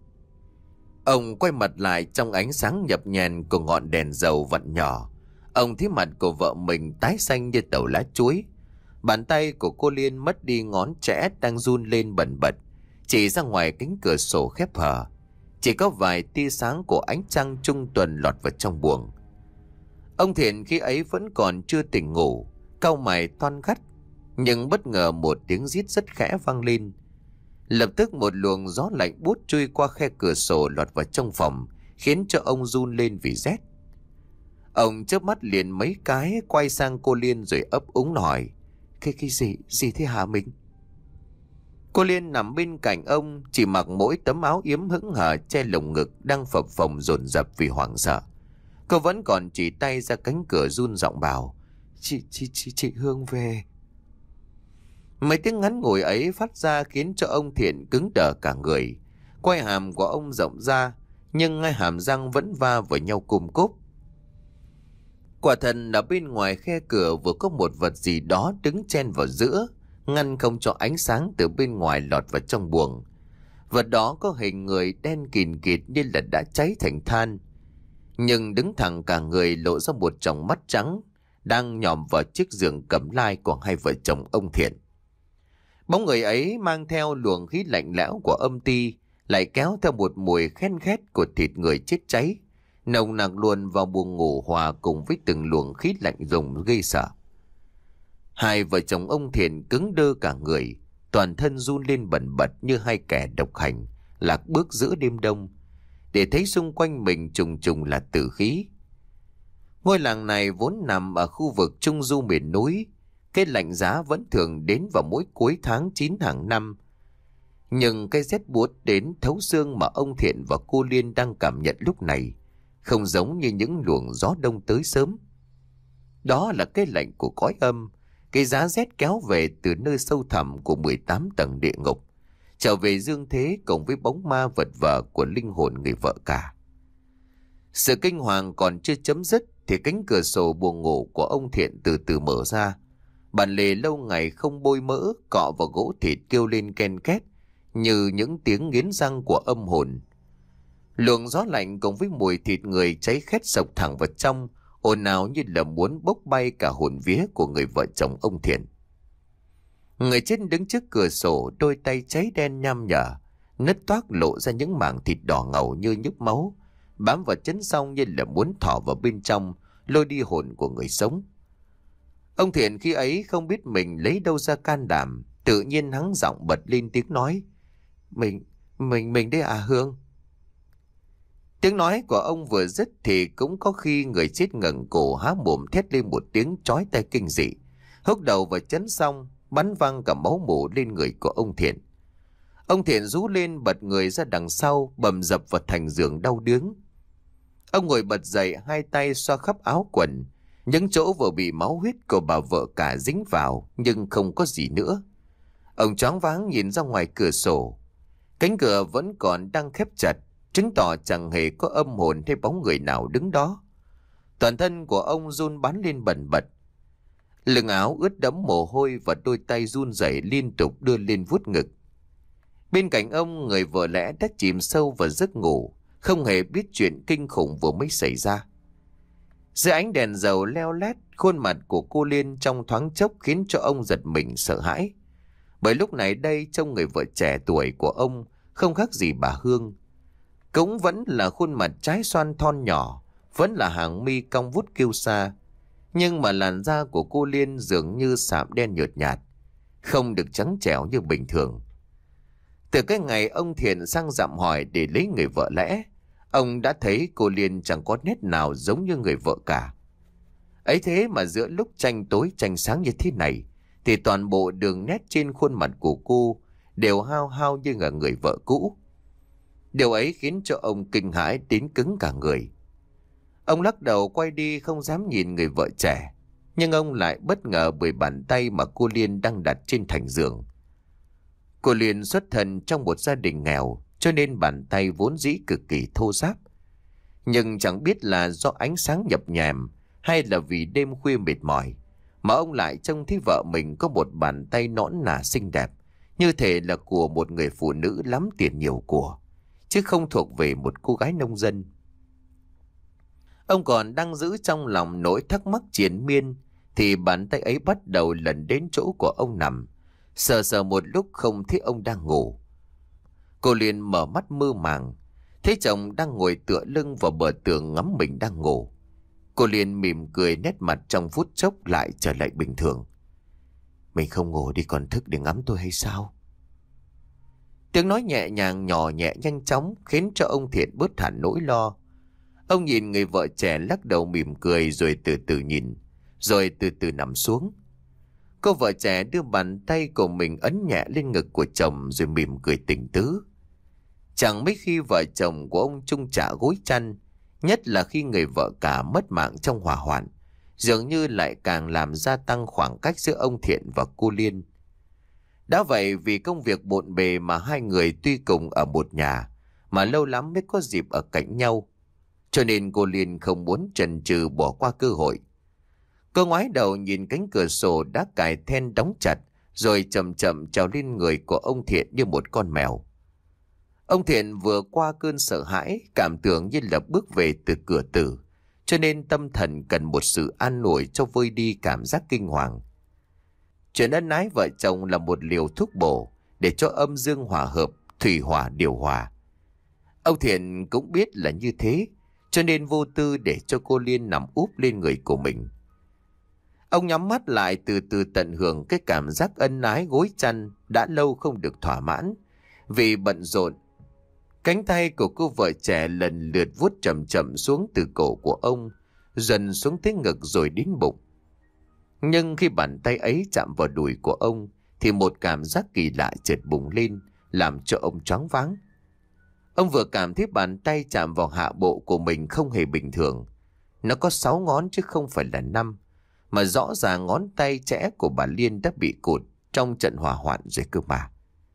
Ông quay mặt lại trong ánh sáng nhập nhèn của ngọn đèn dầu vặn nhỏ. Ông thấy mặt của vợ mình tái xanh như tàu lá chuối. Bàn tay của cô Liên mất đi ngón trẽ đang run lên bần bật, chỉ ra ngoài cánh cửa sổ khép hờ. Chỉ có vài tia sáng của ánh trăng trung tuần lọt vào trong buồng. Ông Thiện khi ấy vẫn còn chưa tỉnh ngủ, cau mày toan gắt, nhưng bất ngờ một tiếng rít rất khẽ vang lên. Lập tức một luồng gió lạnh buốt chui qua khe cửa sổ lọt vào trong phòng, khiến cho ông run lên vì rét. Ông chớp mắt liền mấy cái, quay sang cô Liên rồi ấp úng hỏi: Cái cái gì, gì thế hả mình? Cô Liên nằm bên cạnh ông, chỉ mặc mỗi tấm áo yếm hững hờ che lồng ngực đang phập phồng dồn dập vì hoảng sợ. Cô vẫn còn chỉ tay ra cánh cửa run giọng bảo: Chị, chị, chị, chị Hương về. Mấy tiếng ngắn ngủi ấy phát ra khiến cho ông Thiện cứng đờ cả người. Quai hàm của ông rộng ra, nhưng hai hàm răng vẫn va vào nhau cùm cúp. Quả thật ở bên ngoài khe cửa vừa có một vật gì đó đứng chen vào giữa, ngăn không cho ánh sáng từ bên ngoài lọt vào trong buồng. Vật đó có hình người đen kìn kịt như là đã cháy thành than, nhưng đứng thẳng cả người, lộ ra một tròng mắt trắng đang nhòm vào chiếc giường cẩm lai của hai vợ chồng ông Thiện. Bóng người ấy mang theo luồng khí lạnh lẽo của âm ti, lại kéo theo một mùi khen khét của thịt người chết cháy, nồng nặc luồn vào buồng ngủ hòa cùng với từng luồng khí lạnh rùng gây sợ. Hai vợ chồng ông Thiện cứng đơ cả người, toàn thân run lên bần bật như hai kẻ độc hành lạc bước giữa đêm đông, để thấy xung quanh mình trùng trùng là tử khí. Ngôi làng này vốn nằm ở khu vực trung du miền núi, cái lạnh giá vẫn thường đến vào mỗi cuối tháng chín hàng năm. Nhưng cái rét buốt đến thấu xương mà ông Thiện và cô Liên đang cảm nhận lúc này không giống như những luồng gió đông tới sớm. Đó là cái lạnh của cõi âm, cái giá rét kéo về từ nơi sâu thẳm của mười tám tầng địa ngục, trở về dương thế cùng với bóng ma vật vờ của linh hồn người vợ cả. Sự kinh hoàng còn chưa chấm dứt thì cánh cửa sổ buồng ngủ của ông Thiện từ từ mở ra. Bàn lề lâu ngày không bôi mỡ cọ vào gỗ thịt kêu lên ken két như những tiếng nghiến răng của âm hồn. Luồng gió lạnh cùng với mùi thịt người cháy khét sộc thẳng vào trong, ồn ào như là muốn bốc bay cả hồn vía của người vợ chồng ông Thiện. Người chết đứng trước cửa sổ, đôi tay cháy đen nham nhở, nứt toác lộ ra những mảng thịt đỏ ngầu như nhức máu, bám vào chân song như là muốn thỏ vào bên trong, lôi đi hồn của người sống. Ông Thiện khi ấy không biết mình lấy đâu ra can đảm, tự nhiên hắng giọng bật lên tiếng nói: Mình, mình, mình đấy à Hương. Tiếng nói của ông vừa dứt thì cũng có khi người chết ngẩng cổ há mồm thét lên một tiếng chói tai kinh dị, húc đầu vào chấn xong, bắn văng cả máu mủ lên người của ông Thiện. Ông Thiện rú lên bật người ra đằng sau, bầm dập vào thành giường đau đớn. Ông ngồi bật dậy, hai tay xoa khắp áo quần, những chỗ vừa bị máu huyết của bà vợ cả dính vào nhưng không có gì nữa. Ông choáng váng nhìn ra ngoài cửa sổ. Cánh cửa vẫn còn đang khép chặt, chứng tỏ chẳng hề có âm hồn hay bóng người nào đứng đó. Toàn thân của ông run bắn lên bần bật. Lưng áo ướt đẫm mồ hôi và đôi tay run rẩy liên tục đưa lên vuốt ngực. Bên cạnh ông, người vợ lẽ đã chìm sâu vào giấc ngủ, không hề biết chuyện kinh khủng vừa mới xảy ra. Dưới ánh đèn dầu leo lét, khuôn mặt của cô Liên trong thoáng chốc khiến cho ông giật mình sợ hãi. Bởi lúc này đây trông người vợ trẻ tuổi của ông không khác gì bà Hương. Cũng vẫn là khuôn mặt trái xoan thon nhỏ, vẫn là hàng mi cong vút kiêu sa. Nhưng mà làn da của cô Liên dường như sạm đen nhợt nhạt, không được trắng trẻo như bình thường. Từ cái ngày ông Thiện sang dặm hỏi để lấy người vợ lẽ, ông đã thấy cô Liên chẳng có nét nào giống như người vợ cả. Ấy thế mà giữa lúc tranh tối tranh sáng như thế này, thì toàn bộ đường nét trên khuôn mặt của cô đều hao hao như là người vợ cũ. Điều ấy khiến cho ông kinh hãi đến cứng cả người. Ông lắc đầu quay đi không dám nhìn người vợ trẻ, nhưng ông lại bất ngờ bởi bàn tay mà cô Liên đang đặt trên thành giường. Cô Liên xuất thân trong một gia đình nghèo, cho nên bàn tay vốn dĩ cực kỳ thô ráp. Nhưng chẳng biết là do ánh sáng nhập nhèm hay là vì đêm khuya mệt mỏi, mà ông lại trông thấy vợ mình có một bàn tay nõn nà xinh đẹp, như thể là của một người phụ nữ lắm tiền nhiều của, chứ không thuộc về một cô gái nông dân. Ông còn đang giữ trong lòng nỗi thắc mắc triền miên, thì bàn tay ấy bắt đầu lần đến chỗ của ông nằm, sờ sờ một lúc không thấy ông đang ngủ. Cô liền mở mắt mơ màng, thấy chồng đang ngồi tựa lưng vào bờ tường ngắm mình đang ngủ. Cô liền mỉm cười, nét mặt trong phút chốc lại trở lại bình thường. Mình không ngủ đi còn thức để ngắm tôi hay sao? Tiếng nói nhẹ nhàng nhỏ nhẹ nhanh chóng khiến cho ông Thiện bớt hẳn nỗi lo. Ông nhìn người vợ trẻ lắc đầu mỉm cười rồi từ từ nhìn, rồi từ từ nằm xuống. Cô vợ trẻ đưa bàn tay của mình ấn nhẹ lên ngực của chồng rồi mỉm cười tình tứ. Chẳng mấy khi vợ chồng của ông chung trả gối chăn, nhất là khi người vợ cả mất mạng trong hỏa hoạn, dường như lại càng làm gia tăng khoảng cách giữa ông Thiện và cô Liên. Đã vậy, vì công việc bộn bề mà hai người tuy cùng ở một nhà mà lâu lắm mới có dịp ở cạnh nhau, cho nên cô Liên không muốn chần chừ bỏ qua cơ hội. Cô ngoái đầu nhìn cánh cửa sổ đã cài then đóng chặt, rồi chậm chậm trèo lên người của ông Thiện như một con mèo. Ông Thiện vừa qua cơn sợ hãi, cảm tưởng như là bước về từ cửa tử, cho nên tâm thần cần một sự an ủi cho vơi đi cảm giác kinh hoàng. Chuyện ân ái vợ chồng là một liều thuốc bổ để cho âm dương hòa hợp, thủy hỏa điều hòa. Ông Thiện cũng biết là như thế, cho nên vô tư để cho cô Liên nằm úp lên người của mình. Ông nhắm mắt lại, từ từ tận hưởng cái cảm giác ân ái gối chăn đã lâu không được thỏa mãn. Vì bận rộn, cánh tay của cô vợ trẻ lần lượt vuốt chậm chậm xuống từ cổ của ông, dần xuống tới ngực rồi đến bụng. Nhưng khi bàn tay ấy chạm vào đùi của ông thì một cảm giác kỳ lạ chợt bùng lên, làm cho ông choáng váng. Ông vừa cảm thấy bàn tay chạm vào hạ bộ của mình không hề bình thường. Nó có sáu ngón chứ không phải là năm, mà rõ ràng ngón tay trẽ của bà Liên đã bị cụt trong trận hỏa hoạn rồi cơ mà.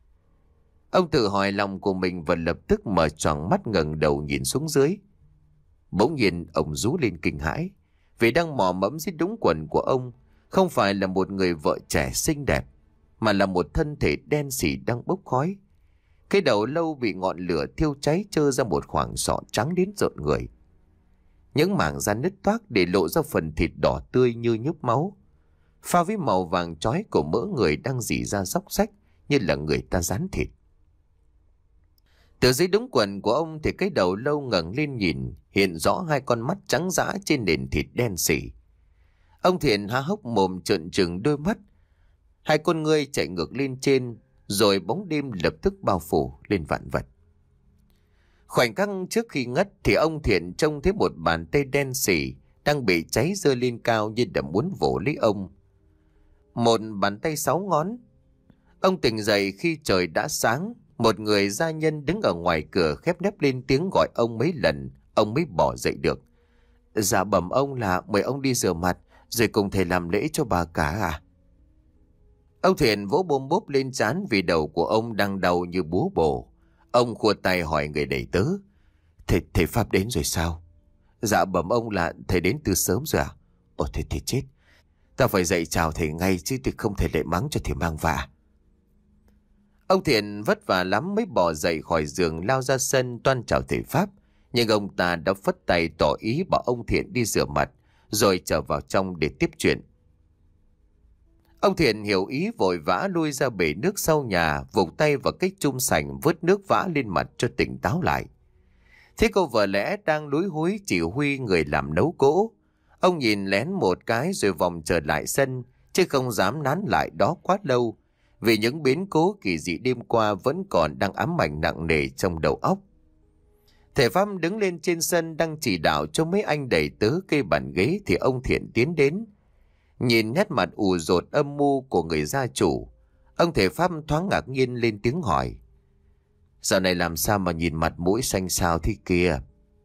Ông tự hỏi lòng của mình và lập tức mở choàng mắt ngẩng đầu nhìn xuống dưới. Bỗng nhiên ông rú lên kinh hãi, vì đang mò mẫm dưới đũng quần của ông không phải là một người vợ trẻ xinh đẹp, mà là một thân thể đen sì đang bốc khói. Cái đầu lâu bị ngọn lửa thiêu cháy trơ ra một khoảng sọ trắng đến rợn người. Những mảng da nứt toác để lộ ra phần thịt đỏ tươi như nhúc máu, pha với màu vàng chói của mỡ người đang rỉ ra róc rách như là người ta rán thịt. Từ dưới đống quần của ông thì cái đầu lâu ngẩng lên nhìn, hiện rõ hai con mắt trắng dã trên nền thịt đen sì. Ông Thiện há hốc mồm trợn trừng đôi mắt, hai con ngươi chạy ngược lên trên, rồi bóng đêm lập tức bao phủ lên vạn vật. Khoảnh khắc trước khi ngất thì ông Thiện trông thấy một bàn tay đen sì đang bị cháy giơ lên cao như đã muốn vỗ lấy ông. Một bàn tay sáu ngón. Ông tỉnh dậy khi trời đã sáng, một người gia nhân đứng ở ngoài cửa khép nép lên tiếng gọi ông mấy lần, ông mới bỏ dậy được. Dạ bẩm ông là mời ông đi rửa mặt, rồi cùng thầy làm lễ cho bà cả à? Ông Thiện vỗ bôm bốp lên trán vì đầu của ông đang đau như búa bổ. Ông khua tay hỏi người đầy tớ. Thầy, thầy Pháp đến rồi sao? Dạ bẩm ông là thầy đến từ sớm rồi à? Ồ thầy, thầy chết. Ta phải dậy chào thầy ngay chứ thì không thể lại mắng cho thầy mang vạ. Ông Thiện vất vả lắm mới bỏ dậy khỏi giường lao ra sân toan chào thầy Pháp. Nhưng ông ta đã phất tay tỏ ý bảo ông Thiện đi rửa mặt, rồi trở vào trong để tiếp chuyện. Ông Thiện hiểu ý vội vã lui ra bể nước sau nhà, vùng tay vào cái chum sành vớt nước vã lên mặt cho tỉnh táo lại. Thế cô vợ lẽ đang lúi húi chỉ huy người làm nấu cỗ. Ông nhìn lén một cái rồi vòng trở lại sân, chứ không dám nán lại đó quá lâu, vì những biến cố kỳ dị đêm qua vẫn còn đang ám ảnh nặng nề trong đầu óc. Thầy Pháp đứng lên trên sân đang chỉ đạo cho mấy anh đầy tớ kê bàn ghế thì ông Thiện tiến đến. Nhìn nét mặt ù dột âm mưu của người gia chủ, ông thầy Pháp thoáng ngạc nhiên lên tiếng hỏi. Dạo này làm sao mà nhìn mặt mũi xanh xao thế kia?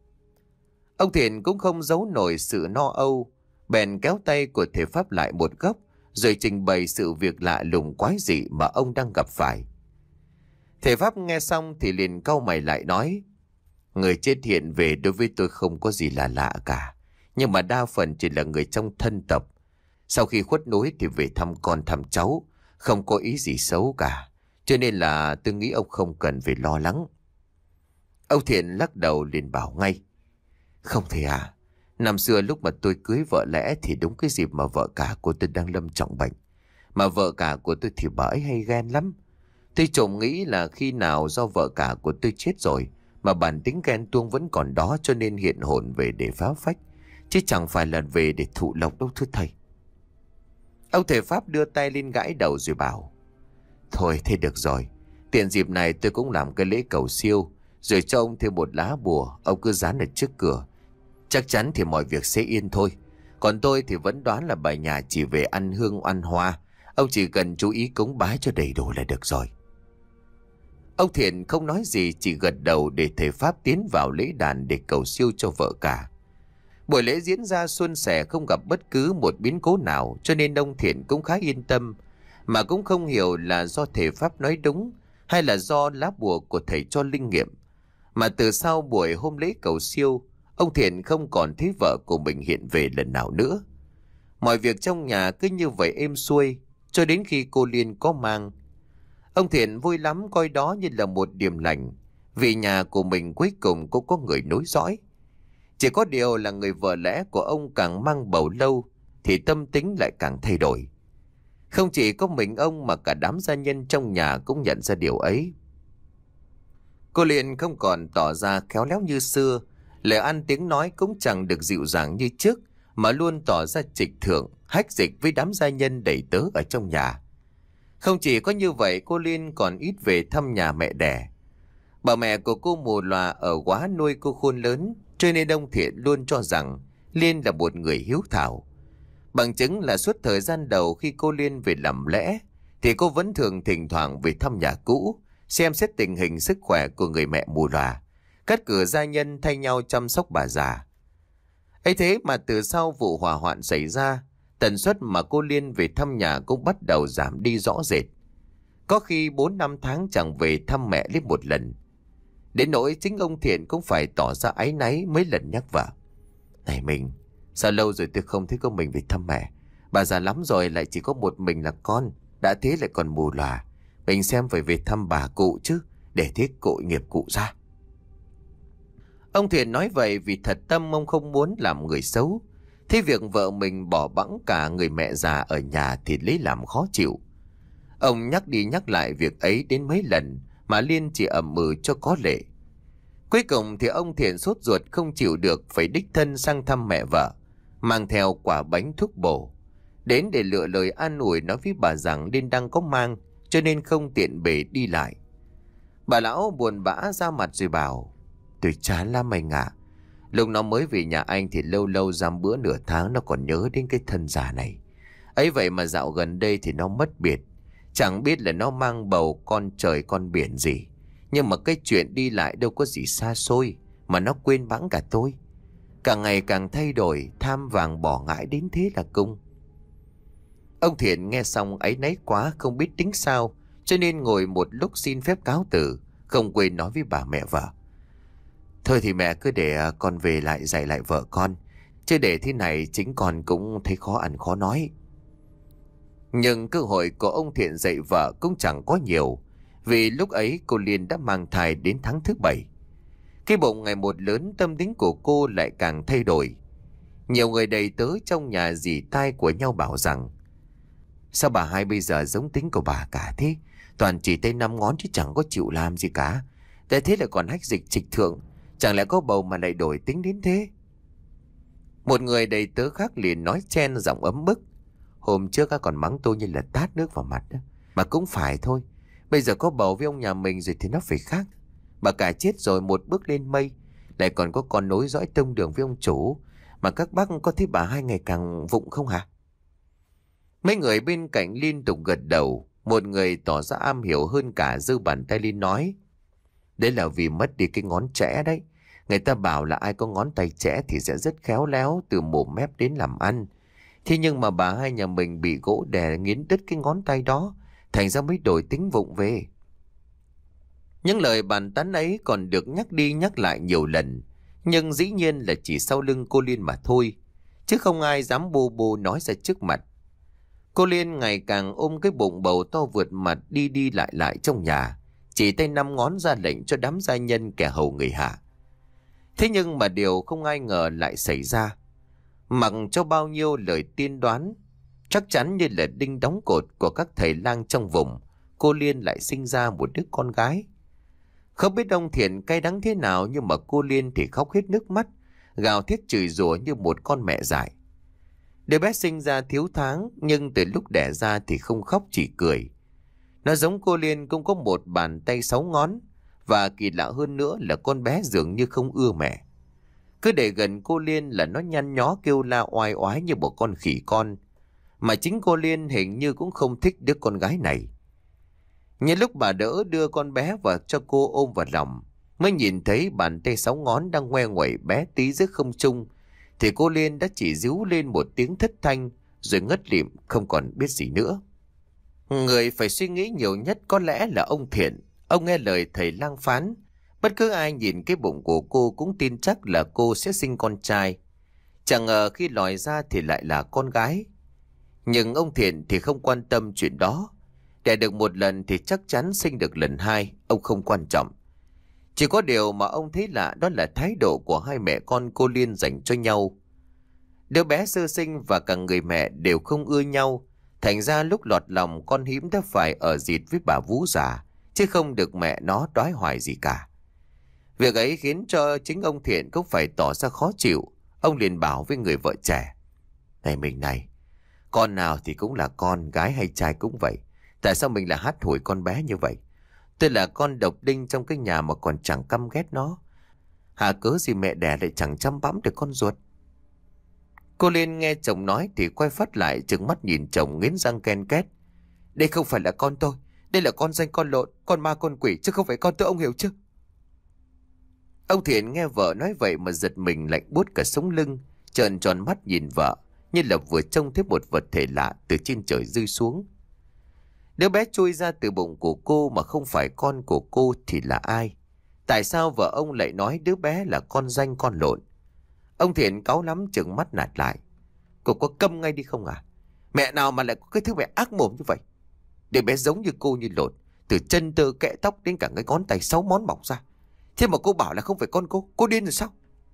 Ông Thiện cũng không giấu nổi sự no âu, bèn kéo tay của thầy Pháp lại một góc, rồi trình bày sự việc lạ lùng quái dị mà ông đang gặp phải. Thầy Pháp nghe xong thì liền cau mày lại nói. Người chết hiện về đối với tôi không có gì là lạ cả, nhưng mà đa phần chỉ là người trong thân tộc. Sau khi khuất núi thì về thăm con thăm cháu, không có ý gì xấu cả, cho nên là tôi nghĩ ông không cần phải lo lắng. Ông Thiện lắc đầu liền bảo ngay. Không thầy à, năm xưa lúc mà tôi cưới vợ lẽ thì đúng cái dịp mà vợ cả của tôi đang lâm trọng bệnh. Mà vợ cả của tôi thì bà ấy hay ghen lắm. Tôi trộm nghĩ là khi nào do vợ cả của tôi chết rồi mà bản tính ghen tuông vẫn còn đó, cho nên hiện hồn về để phá phách, chứ chẳng phải là về để thụ lộc đâu thưa thầy. Ông thầy Pháp đưa tay lên gãi đầu rồi bảo. Thôi thế được rồi, tiện dịp này tôi cũng làm cái lễ cầu siêu, rồi cho ông thêm một lá bùa, ông cứ dán ở trước cửa. Chắc chắn thì mọi việc sẽ yên thôi. Còn tôi thì vẫn đoán là bà nhà chỉ về ăn hương ăn hoa, Ông chỉ cần chú ý cúng bái cho đầy đủ là được rồi. Ông Thiện không nói gì, chỉ gật đầu để thầy Pháp tiến vào lễ đàn để cầu siêu cho vợ cả. Buổi lễ diễn ra suôn sẻ, không gặp bất cứ một biến cố nào, cho nên ông Thiện cũng khá yên tâm, mà cũng không hiểu là do thầy Pháp nói đúng hay là do lá bùa của thầy cho linh nghiệm. Mà từ sau buổi hôm lễ cầu siêu, ông Thiện không còn thấy vợ của mình hiện về lần nào nữa. Mọi việc trong nhà cứ như vậy êm xuôi, cho đến khi cô Liên có mang. Ông Thiện vui lắm, coi đó như là một điểm lành, vì nhà của mình cuối cùng cũng có người nối dõi. Chỉ có điều là người vợ lẽ của ông càng mang bầu lâu thì tâm tính lại càng thay đổi. Không chỉ có mình ông mà cả đám gia nhân trong nhà cũng nhận ra điều ấy. Cô Liên không còn tỏ ra khéo léo như xưa, lời ăn tiếng nói cũng chẳng được dịu dàng như trước, mà luôn tỏ ra trịch thượng, hách dịch với đám gia nhân đầy tớ ở trong nhà. Không chỉ có như vậy, cô Liên còn ít về thăm nhà mẹ đẻ. Bà mẹ của cô mù lòa ở Góa nuôi cô khôn lớn, cho nên ông Thiện luôn cho rằng Liên là một người hiếu thảo. Bằng chứng là suốt thời gian đầu khi cô Liên về làm lễ, thì cô vẫn thường thỉnh thoảng về thăm nhà cũ, xem xét tình hình sức khỏe của người mẹ mù lòa, cắt cử gia nhân thay nhau chăm sóc bà già. Ấy thế mà từ sau vụ hỏa hoạn xảy ra, tần suất mà cô Liên về thăm nhà cũng bắt đầu giảm đi rõ rệt. Có khi bốn năm tháng chẳng về thăm mẹ lên một lần. Đến nỗi chính ông Thiện cũng phải tỏ ra áy náy mấy lần nhắc vợ: "Này mình, sao lâu rồi tôi không thấy có mình về thăm mẹ. Bà già lắm rồi, lại chỉ có một mình là con, đã thế lại còn mù lòa. Mình xem phải về thăm bà cụ chứ, để thế tội nghiệp cụ ra." Ông Thiện nói vậy vì thật tâm ông không muốn làm người xấu. Thế việc vợ mình bỏ bẵng cả người mẹ già ở nhà thì lấy làm khó chịu. Ông nhắc đi nhắc lại việc ấy đến mấy lần mà Liên chỉ ậm ừ cho có lệ. Cuối cùng thì ông Thiện sốt ruột không chịu được, phải đích thân sang thăm mẹ vợ, mang theo quả bánh thuốc bổ, đến để lựa lời an ủi nói với bà rằng Liên đang có mang, cho nên không tiện bề đi lại. Bà lão buồn bã ra mặt rồi bảo: "Tôi chán lắm anh ạ. Lúc nó mới về nhà anh thì lâu lâu dăm bữa nửa tháng nó còn nhớ đến cái thân già này. Ấy vậy mà dạo gần đây thì nó mất biệt. Chẳng biết là nó mang bầu con trời con biển gì, nhưng mà cái chuyện đi lại đâu có gì xa xôi mà nó quên bẵng cả tôi. Càng ngày càng thay đổi, tham vàng bỏ ngãi đến thế là cung." Ông Thiện nghe xong áy náy quá, không biết tính sao, cho nên ngồi một lúc xin phép cáo từ, không quên nói với bà mẹ vợ: "Thôi thì mẹ cứ để con về lại dạy lại vợ con, chứ để thế này chính con cũng thấy khó ăn khó nói." Nhưng cơ hội của ông Thiện dạy vợ cũng chẳng có nhiều, vì lúc ấy cô Liên đã mang thai đến tháng thứ bảy. Cái bụng ngày một lớn, tâm tính của cô lại càng thay đổi. Nhiều người đầy tớ trong nhà dì tai của nhau bảo rằng: "Sao bà hai bây giờ giống tính của bà cả thế? Toàn chỉ tay năm ngón chứ chẳng có chịu làm gì cả. Để thế lại còn hách dịch trịch thượng, chẳng lẽ có bầu mà lại đổi tính đến thế?" Một người đầy tớ khác liền nói chen giọng ấm bức: "Hôm trước còn mắng tôi như là tát nước vào mặt đó. Mà cũng phải thôi, bây giờ có bầu với ông nhà mình rồi thì nó phải khác. Bà cả chết rồi một bước lên mây, lại còn có con nối dõi tông đường với ông chủ. Mà các bác có thấy bà hai ngày càng vụng không hả?" Mấy người bên cạnh liên tục gật đầu. Một người tỏ ra am hiểu hơn cả giơ bàn tay lên nói: "Đấy là vì mất đi cái ngón trẽ đấy. Người ta bảo là ai có ngón tay trẽ thì sẽ rất khéo léo từ mồm mép đến làm ăn. Thế nhưng mà bà hai nhà mình bị gỗ đè nghiến đứt cái ngón tay đó, thành ra mới đổi tính vụng về." Những lời bàn tán ấy còn được nhắc đi nhắc lại nhiều lần, nhưng dĩ nhiên là chỉ sau lưng cô Liên mà thôi, chứ không ai dám bô bô nói ra trước mặt. Cô Liên ngày càng ôm cái bụng bầu to vượt mặt đi đi lại lại trong nhà, chỉ tay năm ngón ra lệnh cho đám gia nhân kẻ hầu người hạ. Thế nhưng mà điều không ai ngờ lại xảy ra. Mặc cho bao nhiêu lời tiên đoán chắc chắn như là đinh đóng cột của các thầy lang trong vùng, cô Liên lại sinh ra một đứa con gái. Không biết ông Thiện cay đắng thế nào, nhưng mà cô Liên thì khóc hết nước mắt, gào thét chửi rủa như một con mẹ dại. Đứa bé sinh ra thiếu tháng, nhưng từ lúc đẻ ra thì không khóc chỉ cười. Nó giống cô Liên cũng có một bàn tay sáu ngón, và kỳ lạ hơn nữa là con bé dường như không ưa mẹ. Cứ để gần cô Liên là nó nhăn nhó kêu la oai oái như một con khỉ con. mà chính cô Liên hình như cũng không thích đứa con gái này. Nhân lúc bà đỡ đưa con bé vào cho cô ôm vào lòng, mới nhìn thấy bàn tay sáu ngón đang ngoe nguẩy bé tí giữa không trung, thì cô Liên đã chỉ ríu lên một tiếng thất thanh rồi ngất lịm không còn biết gì nữa. Người phải suy nghĩ nhiều nhất có lẽ là ông Thiện. Ông nghe lời thầy lang phán, bất cứ ai nhìn cái bụng của cô cũng tin chắc là cô sẽ sinh con trai. Chẳng ngờ khi lòi ra thì lại là con gái. Nhưng ông Thiện thì không quan tâm chuyện đó. Đẻ được một lần thì chắc chắn sinh được lần hai, ông không quan trọng. Chỉ có điều mà ông thấy lạ đó là thái độ của hai mẹ con cô Liên dành cho nhau. Đứa bé sơ sinh và cả người mẹ đều không ưa nhau. Thành ra lúc lọt lòng con hím đã phải ở dịt với bà vú già, chứ không được mẹ nó đói hoài gì cả. Việc ấy khiến cho chính ông Thiện cũng phải tỏ ra khó chịu. Ông liền bảo với người vợ trẻ: Này mình này, con nào thì cũng là con, gái hay trai cũng vậy. Tại sao mình lại hắt hủi con bé như vậy? Tôi là con độc đinh trong cái nhà mà còn chẳng căm ghét nó. Hà cớ gì mẹ đẻ lại chẳng chăm bẵm được con ruột? Cô Liên nghe chồng nói thì quay phát lại trừng mắt nhìn chồng nghiến răng ken két. Đây không phải là con tôi. Đây là con danh con lộn, con ma con quỷ, chứ không phải con tôi, ông hiểu chứ? Ông Thiện nghe vợ nói vậy mà giật mình lạnh buốt cả sống lưng, trợn tròn mắt nhìn vợ, như là vừa trông thấy một vật thể lạ từ trên trời rơi xuống. Đứa bé chui ra từ bụng của cô mà không phải con của cô thì là ai? Tại sao vợ ông lại nói đứa bé là con danh con lộn? Ông Thiện cáu lắm trừng mắt nạt lại. Cô có câm ngay đi không à? Mẹ nào mà lại có cái thứ mẹ ác mồm như vậy? Đứa bé giống như cô như lộn, từ chân tơ kẽ tóc đến cả cái ngón tay sáu món mọc ra. Thế mà cô bảo là không phải con cô, cô điên rồi sao?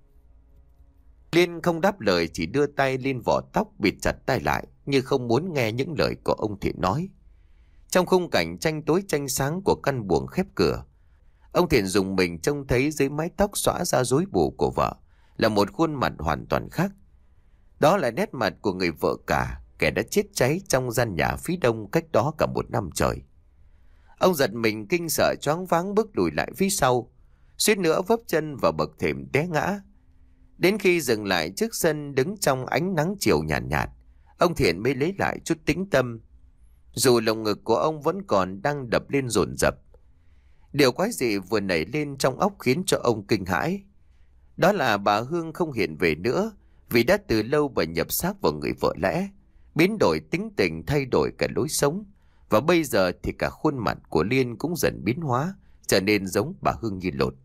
Liên không đáp lời, chỉ đưa tay lên vỏ tóc bịt chặt tay lại, như không muốn nghe những lời của ông Thiện nói. Trong khung cảnh tranh tối tranh sáng của căn buồng khép cửa, ông Thiện dùng mình trông thấy dưới mái tóc xõa ra rối bù của vợ là một khuôn mặt hoàn toàn khác. Đó là nét mặt của người vợ cả, kẻ đã chết cháy trong gian nhà phía đông cách đó cả một năm trời. Ông giật mình kinh sợ choáng váng bước lùi lại phía sau, suýt nữa vấp chân vào bậc thềm té ngã. Đến khi dừng lại trước sân đứng trong ánh nắng chiều nhàn nhạt, nhạt, ông Thiện mới lấy lại chút tĩnh tâm. Dù lồng ngực của ông vẫn còn đang đập lên dồn dập. Điều quái dị vừa nảy lên trong óc khiến cho ông kinh hãi. Đó là bà Hương không hiện về nữa, vì đã từ lâu bà nhập xác vào người vợ lẽ, biến đổi tính tình, thay đổi cả lối sống. Và bây giờ thì cả khuôn mặt của Liên cũng dần biến hóa, trở nên giống bà Hương như lột.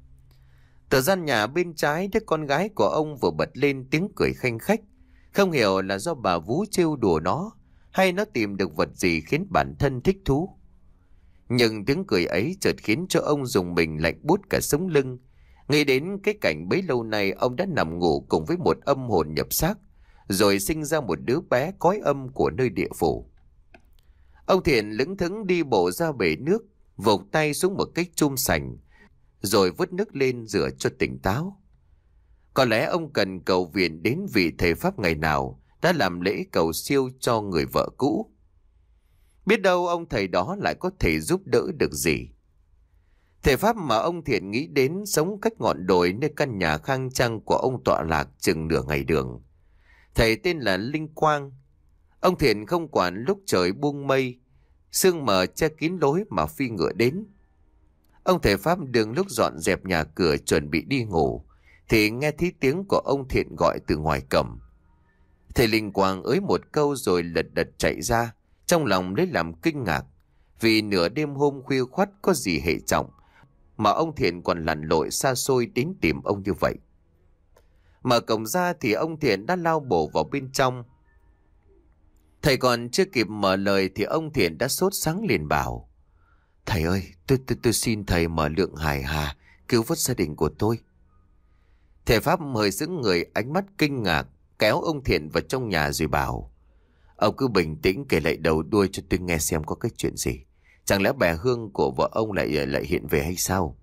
Từ gian nhà bên trái, đứa con gái của ông vừa bật lên tiếng cười khanh khách. Không hiểu là do bà vú trêu đùa nó, hay nó tìm được vật gì khiến bản thân thích thú. Nhưng tiếng cười ấy chợt khiến cho ông dùng mình lạnh buốt cả sống lưng. Nghĩ đến cái cảnh bấy lâu nay ông đã nằm ngủ cùng với một âm hồn nhập xác, rồi sinh ra một đứa bé cõi âm của nơi địa phủ. Ông Thiện lững thững đi bộ ra bể nước, vụt tay xuống một cái chum sành, rồi vứt nước lên rửa cho tỉnh táo. Có lẽ ông cần cầu viện đến vị thầy Pháp ngày nào đã làm lễ cầu siêu cho người vợ cũ. Biết đâu ông thầy đó lại có thể giúp đỡ được gì. Thầy Pháp mà ông Thiện nghĩ đến sống cách ngọn đồi nơi căn nhà khang trang của ông tọa lạc chừng nửa ngày đường. Thầy tên là Linh Quang. Ông Thiện không quản lúc trời buông mây, sương mờ che kín lối mà phi ngựa đến. Ông thầy Pháp đường lúc dọn dẹp nhà cửa chuẩn bị đi ngủ, thì nghe thấy tiếng của ông Thiện gọi từ ngoài cổng. Thầy Linh Quang ới một câu rồi lật đật chạy ra, trong lòng lấy làm kinh ngạc, vì nửa đêm hôm khuya khoắt có gì hệ trọng mà ông Thiện còn lặn lội xa xôi đến tìm ông như vậy. Mở cổng ra thì ông Thiện đã lao bổ vào bên trong. Thầy còn chưa kịp mở lời thì ông Thiện đã sốt sắng liền bảo: Thầy ơi, tôi, tôi, tôi xin thầy mở lượng hài hà, cứu vớt gia đình của tôi. Thầy Pháp hơi sững người, ánh mắt kinh ngạc, kéo ông Thiện vào trong nhà rồi bảo: Ông cứ bình tĩnh kể lại đầu đuôi cho tôi nghe xem có cái chuyện gì. Chẳng lẽ bà Hương của vợ ông lại lại hiện về hay sao?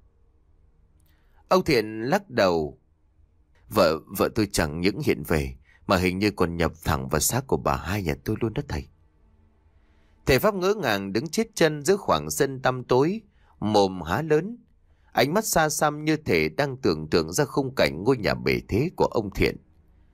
Ông Thiện lắc đầu: Vợ, vợ tôi chẳng những hiện về, mà hình như còn nhập thẳng vào xác của bà hai nhà tôi luôn đó thầy. Thầy Pháp ngỡ ngàng đứng chết chân giữa khoảng sân tăm tối, mồm há lớn, ánh mắt xa xăm như thể đang tưởng tượng ra khung cảnh ngôi nhà bề thế của ông Thiện.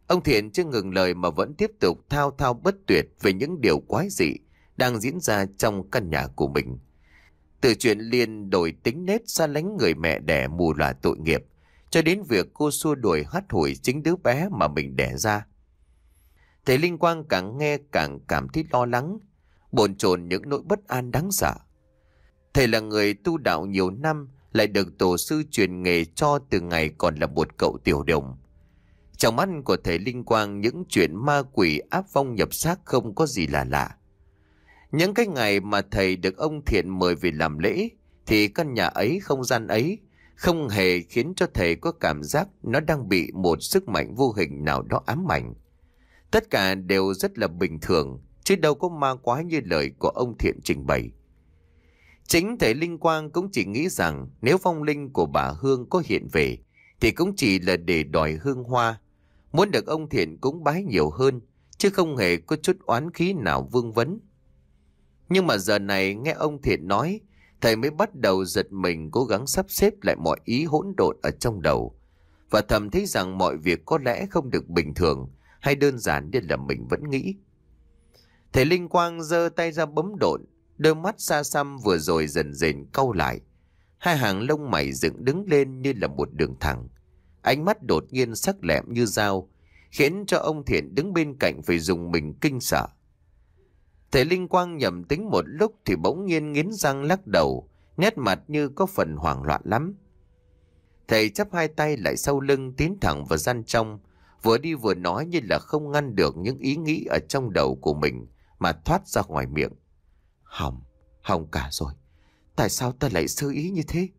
Ông Thiện chưa ngừng lời mà vẫn tiếp tục thao thao bất tuyệt về những điều quái dị đang diễn ra trong căn nhà của mình. Từ chuyện Liên đổi tính nết xa lánh người mẹ đẻ mù lòa tội nghiệp, cho đến việc cô xua đuổi hắt hủi chính đứa bé mà mình đẻ ra. Thầy Linh Quang càng nghe càng cảm thấy lo lắng, bồn chồn những nỗi bất an đáng sợ. Thầy là người tu đạo nhiều năm, lại được tổ sư truyền nghề cho từ ngày còn là một cậu tiểu đồng. Trong mắt của thầy Linh Quang, những chuyện ma quỷ áp vong nhập xác không có gì là lạ. Những cái ngày mà thầy được ông Thiện mời về làm lễ, thì căn nhà ấy, không gian ấy, không hề khiến cho thầy có cảm giác nó đang bị một sức mạnh vô hình nào đó ám ảnh. Tất cả đều rất là bình thường, chứ đâu có ma quái như lời của ông Thiện trình bày. Chính thầy Linh Quang cũng chỉ nghĩ rằng nếu vong linh của bà Hương có hiện về, thì cũng chỉ là để đòi hương hoa, muốn được ông Thiện cúng bái nhiều hơn, chứ không hề có chút oán khí nào vương vấn. Nhưng mà giờ này nghe ông Thiện nói, thầy mới bắt đầu giật mình, cố gắng sắp xếp lại mọi ý hỗn độn ở trong đầu, và thầm thấy rằng mọi việc có lẽ không được bình thường hay đơn giản như là mình vẫn nghĩ. Thầy Linh Quang giơ tay ra bấm độn, đôi mắt xa xăm vừa rồi dần dần cau lại, hai hàng lông mày dựng đứng lên như là một đường thẳng, ánh mắt đột nhiên sắc lẹm như dao, khiến cho ông Thiện đứng bên cạnh phải dùng mình kinh sợ. Thầy Linh Quang nhầm tính một lúc thì bỗng nhiên nghiến răng lắc đầu, nét mặt như có phần hoảng loạn lắm. Thầy chắp hai tay lại sau lưng, tiến thẳng vào gian trong, vừa đi vừa nói như là không ngăn được những ý nghĩ ở trong đầu của mình mà thoát ra ngoài miệng. Hỏng, hỏng cả rồi. Tại sao ta lại sơ ý như thế?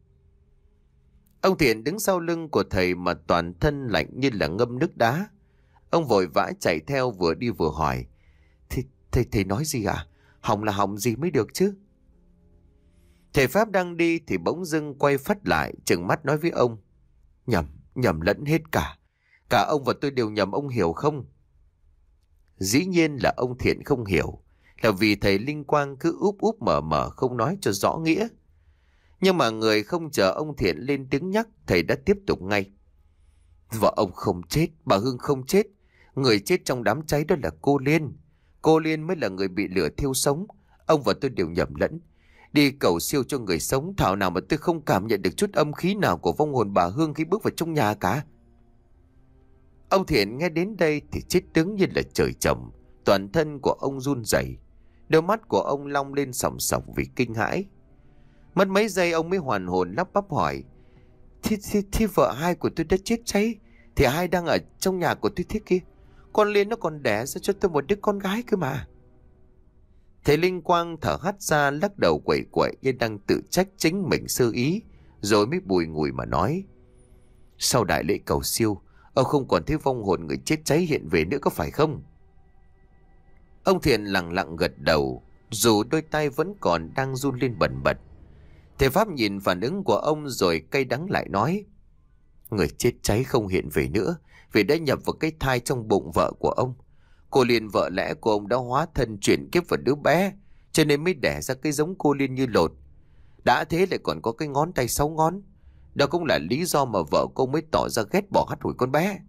Ông Thiện đứng sau lưng của thầy mà toàn thân lạnh như là ngâm nước đá. Ông vội vã chạy theo, vừa đi vừa hỏi. Thì thầy, thầy nói gì ạ? À? Hỏng là hỏng gì mới được chứ? Thầy Pháp đang đi thì bỗng dưng quay phắt lại, trừng mắt nói với ông. Nhầm, nhầm lẫn hết cả. Cả ông và tôi đều nhầm, ông hiểu không? Dĩ nhiên là ông Thiện không hiểu, là vì thầy Linh Quang cứ úp úp mở mở không nói cho rõ nghĩa. Nhưng mà người không chờ ông Thiện lên tiếng nhắc, thầy đã tiếp tục ngay. Vợ ông không chết, bà Hương không chết. Người chết trong đám cháy đó là cô Liên. Cô Liên mới là người bị lửa thiêu sống. Ông và tôi đều nhầm lẫn. Đi cầu siêu cho người sống, thảo nào mà tôi không cảm nhận được chút âm khí nào của vong hồn bà Hương khi bước vào trong nhà cả. Ông Thiện nghe đến đây thì chết đứng như là trời trồng. Toàn thân của ông run rẩy, đôi mắt của ông long lên sòng sọc vì kinh hãi. Mất mấy giây ông mới hoàn hồn, lắp bắp hỏi. Thì, thì, thì vợ hai của tôi đã chết cháy, thì hai đang ở trong nhà của tôi thế kia. Con Liên nó còn đẻ ra cho tôi một đứa con gái cơ mà. Thầy Linh Quang thở hắt ra, lắc đầu quẩy quậy như đang tự trách chính mình sơ ý, rồi mới bùi ngùi mà nói. Sau đại lễ cầu siêu, ông không còn thấy vong hồn người chết cháy hiện về nữa có phải không? Ông Thiện lặng lặng gật đầu, dù đôi tay vẫn còn đang run lên bần bật. Thầy Pháp nhìn phản ứng của ông rồi cay đắng lại nói. Người chết cháy không hiện về nữa, vì đã nhập vào cái thai trong bụng vợ của ông. Cô Liên vợ lẽ của ông đã hóa thân chuyển kiếp vào đứa bé, cho nên mới đẻ ra cái giống cô Liên như lột. Đã thế lại còn có cái ngón tay sáu ngón. Đó cũng là lý do mà vợ cô mới tỏ ra ghét bỏ hắt hủi con bé.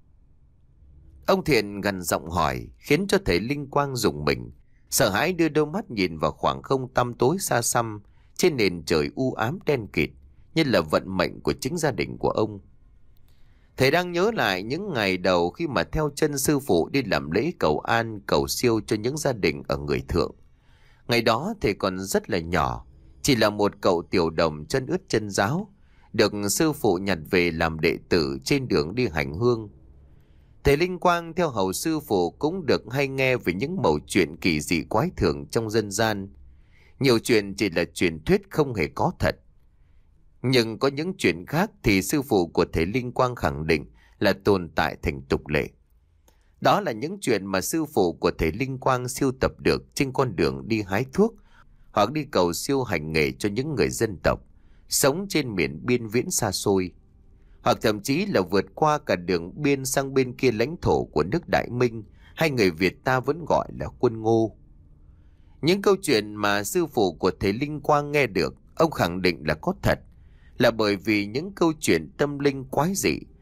Ông Thiện gằn giọng hỏi, khiến cho thầy Linh Quang rùng mình, sợ hãi đưa đôi mắt nhìn vào khoảng không tăm tối xa xăm trên nền trời u ám đen kịt, như là vận mệnh của chính gia đình của ông. Thầy đang nhớ lại những ngày đầu khi mà theo chân sư phụ đi làm lễ cầu an, cầu siêu cho những gia đình ở người thượng. Ngày đó thầy còn rất là nhỏ, chỉ là một cậu tiểu đồng chân ướt chân ráo, được sư phụ nhặt về làm đệ tử trên đường đi hành hương. Thầy Linh Quang theo hầu sư phụ cũng được hay nghe về những mẩu chuyện kỳ dị quái thường trong dân gian. Nhiều chuyện chỉ là truyền thuyết không hề có thật. Nhưng có những chuyện khác thì sư phụ của thầy Linh Quang khẳng định là tồn tại thành tục lệ. Đó là những chuyện mà sư phụ của thầy Linh Quang siêu tập được trên con đường đi hái thuốc hoặc đi cầu siêu hành nghề cho những người dân tộc sống trên miền biên viễn xa xôi, hoặc thậm chí là vượt qua cả đường biên sang bên kia lãnh thổ của nước Đại Minh, hay người Việt ta vẫn gọi là quân Ngô. Những câu chuyện mà sư phụ của thầy Linh Quang nghe được, ông khẳng định là có thật, là bởi vì những câu chuyện tâm linh quái dị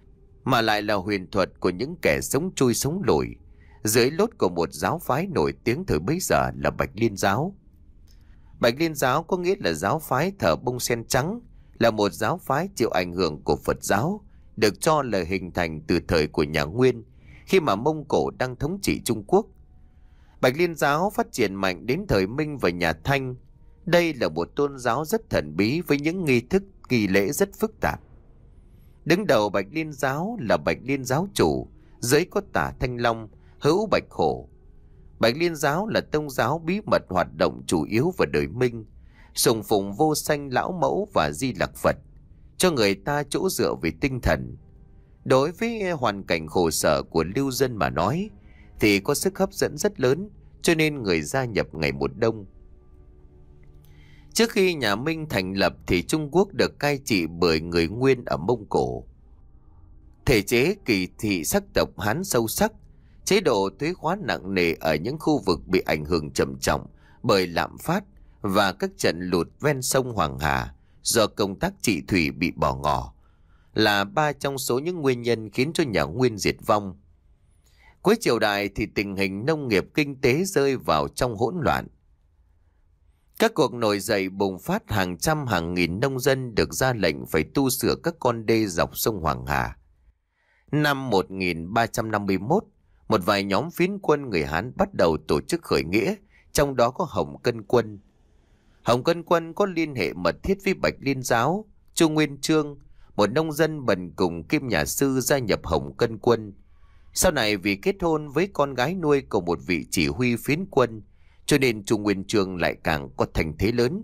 mà lại là huyền thuật của những kẻ sống chui sống lùi, dưới lốt của một giáo phái nổi tiếng thời bấy giờ là Bạch Liên giáo. Bạch Liên giáo có nghĩa là giáo phái thờ bông sen trắng, là một giáo phái chịu ảnh hưởng của Phật giáo, được cho là hình thành từ thời của nhà Nguyên, khi mà Mông Cổ đang thống trị Trung Quốc. Bạch Liên giáo phát triển mạnh đến thời Minh và nhà Thanh. Đây là một tôn giáo rất thần bí với những nghi thức nghi lễ rất phức tạp. Đứng đầu Bạch Liên giáo là Bạch Liên giáo chủ, dưới có tả Thanh Long, hữu Bạch Hổ. Bạch Liên giáo là tôn giáo bí mật hoạt động chủ yếu vào đời Minh, sùng phụng Vô Sanh Lão Mẫu và Di Lặc Phật, cho người ta chỗ dựa về tinh thần. Đối với hoàn cảnh khổ sở của lưu dân mà nói, thì có sức hấp dẫn rất lớn, cho nên người gia nhập ngày một đông. Trước khi nhà Minh thành lập thì Trung Quốc được cai trị bởi người Nguyên ở Mông Cổ. Thể chế kỳ thị sắc tộc Hán sâu sắc, chế độ thuế khóa nặng nề ở những khu vực bị ảnh hưởng trầm trọng bởi lạm phát và các trận lụt ven sông Hoàng Hà do công tác trị thủy bị bỏ ngỏ, là ba trong số những nguyên nhân khiến cho nhà Nguyên diệt vong. Cuối triều đại thì tình hình nông nghiệp kinh tế rơi vào trong hỗn loạn. Các cuộc nổi dậy bùng phát, hàng trăm hàng nghìn nông dân được ra lệnh phải tu sửa các con đê dọc sông Hoàng Hà. Năm một nghìn ba trăm năm mươi mốt, một vài nhóm phiến quân người Hán bắt đầu tổ chức khởi nghĩa, trong đó có Hồng Cân Quân. Hồng Cân Quân có liên hệ mật thiết với Bạch Liên giáo. Chu Nguyên Chương, một nông dân bần cùng kim nhà sư, gia nhập Hồng Cân Quân. Sau này vì kết hôn với con gái nuôi của một vị chỉ huy phiến quân, cho nên Chu Nguyên Chương lại càng có thành thế lớn.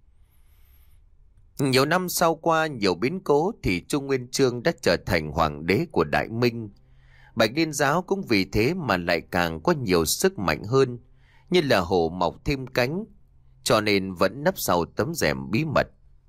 Nhiều năm sau qua nhiều biến cố thì Chu Nguyên Chương đã trở thành hoàng đế của Đại Minh. Bạch Liên giáo cũng vì thế mà lại càng có nhiều sức mạnh hơn, như là hổ mọc thêm cánh, cho nên vẫn nấp sau tấm rèm bí mật.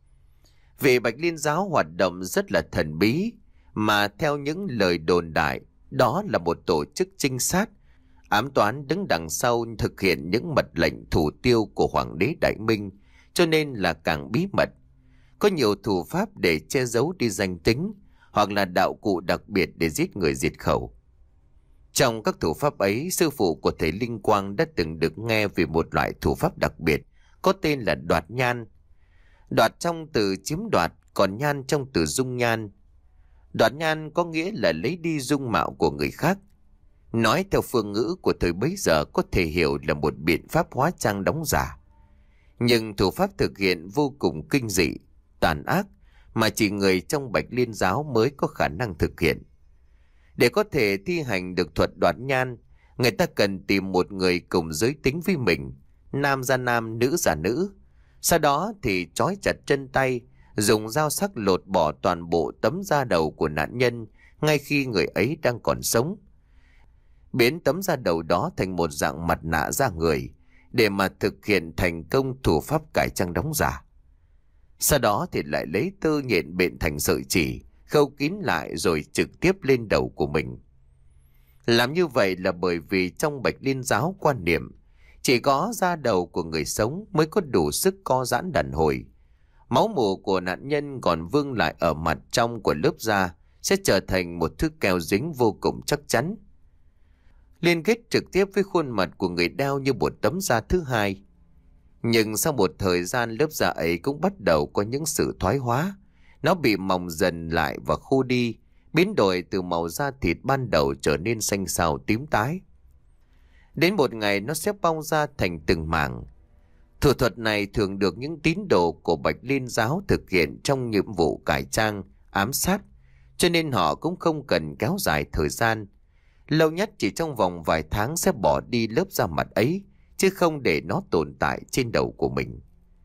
Vì Bạch Liên giáo hoạt động rất là thần bí, mà theo những lời đồn đại, đó là một tổ chức trinh sát, ám toán đứng đằng sau thực hiện những mật lệnh thủ tiêu của Hoàng đế Đại Minh, cho nên là càng bí mật. Có nhiều thủ pháp để che giấu đi danh tính, hoặc là đạo cụ đặc biệt để giết người diệt khẩu. Trong các thủ pháp ấy, sư phụ của thầy Linh Quang đã từng được nghe về một loại thủ pháp đặc biệt có tên là đoạt nhan. Đoạt trong từ chiếm đoạt, còn nhan trong từ dung nhan. Đoạt nhan có nghĩa là lấy đi dung mạo của người khác. Nói theo phương ngữ của thời bấy giờ có thể hiểu là một biện pháp hóa trang đóng giả. Nhưng thủ pháp thực hiện vô cùng kinh dị, tàn ác, mà chỉ người trong Bạch Liên giáo mới có khả năng thực hiện. Để có thể thi hành được thuật đoạt nhan, người ta cần tìm một người cùng giới tính với mình, nam ra nam, nữ ra nữ. Sau đó thì trói chặt chân tay, dùng dao sắc lột bỏ toàn bộ tấm da đầu của nạn nhân ngay khi người ấy đang còn sống. Biến tấm da đầu đó thành một dạng mặt nạ da người để mà thực hiện thành công thủ pháp cải trang đóng giả. Sau đó thì lại lấy tơ nhện bện thành sợi chỉ, khâu kín lại rồi trực tiếp lên đầu của mình. Làm như vậy là bởi vì trong Bạch Liên giáo quan niệm chỉ có da đầu của người sống mới có đủ sức co giãn đàn hồi. Máu mủ của nạn nhân còn vương lại ở mặt trong của lớp da sẽ trở thành một thứ keo dính vô cùng chắc chắn, liên kết trực tiếp với khuôn mặt của người đeo như một tấm da thứ hai. Nhưng sau một thời gian, lớp da ấy cũng bắt đầu có những sự thoái hóa. Nó bị mỏng dần lại và khô đi, biến đổi từ màu da thịt ban đầu trở nên xanh xao tím tái. Đến một ngày nó sẽ bong ra thành từng mảng. Thủ thuật này thường được những tín đồ của Bạch Liên giáo thực hiện trong nhiệm vụ cải trang, ám sát, cho nên họ cũng không cần kéo dài thời gian. Lâu nhất chỉ trong vòng vài tháng sẽ bỏ đi lớp da mặt ấy, chứ không để nó tồn tại trên đầu của mình.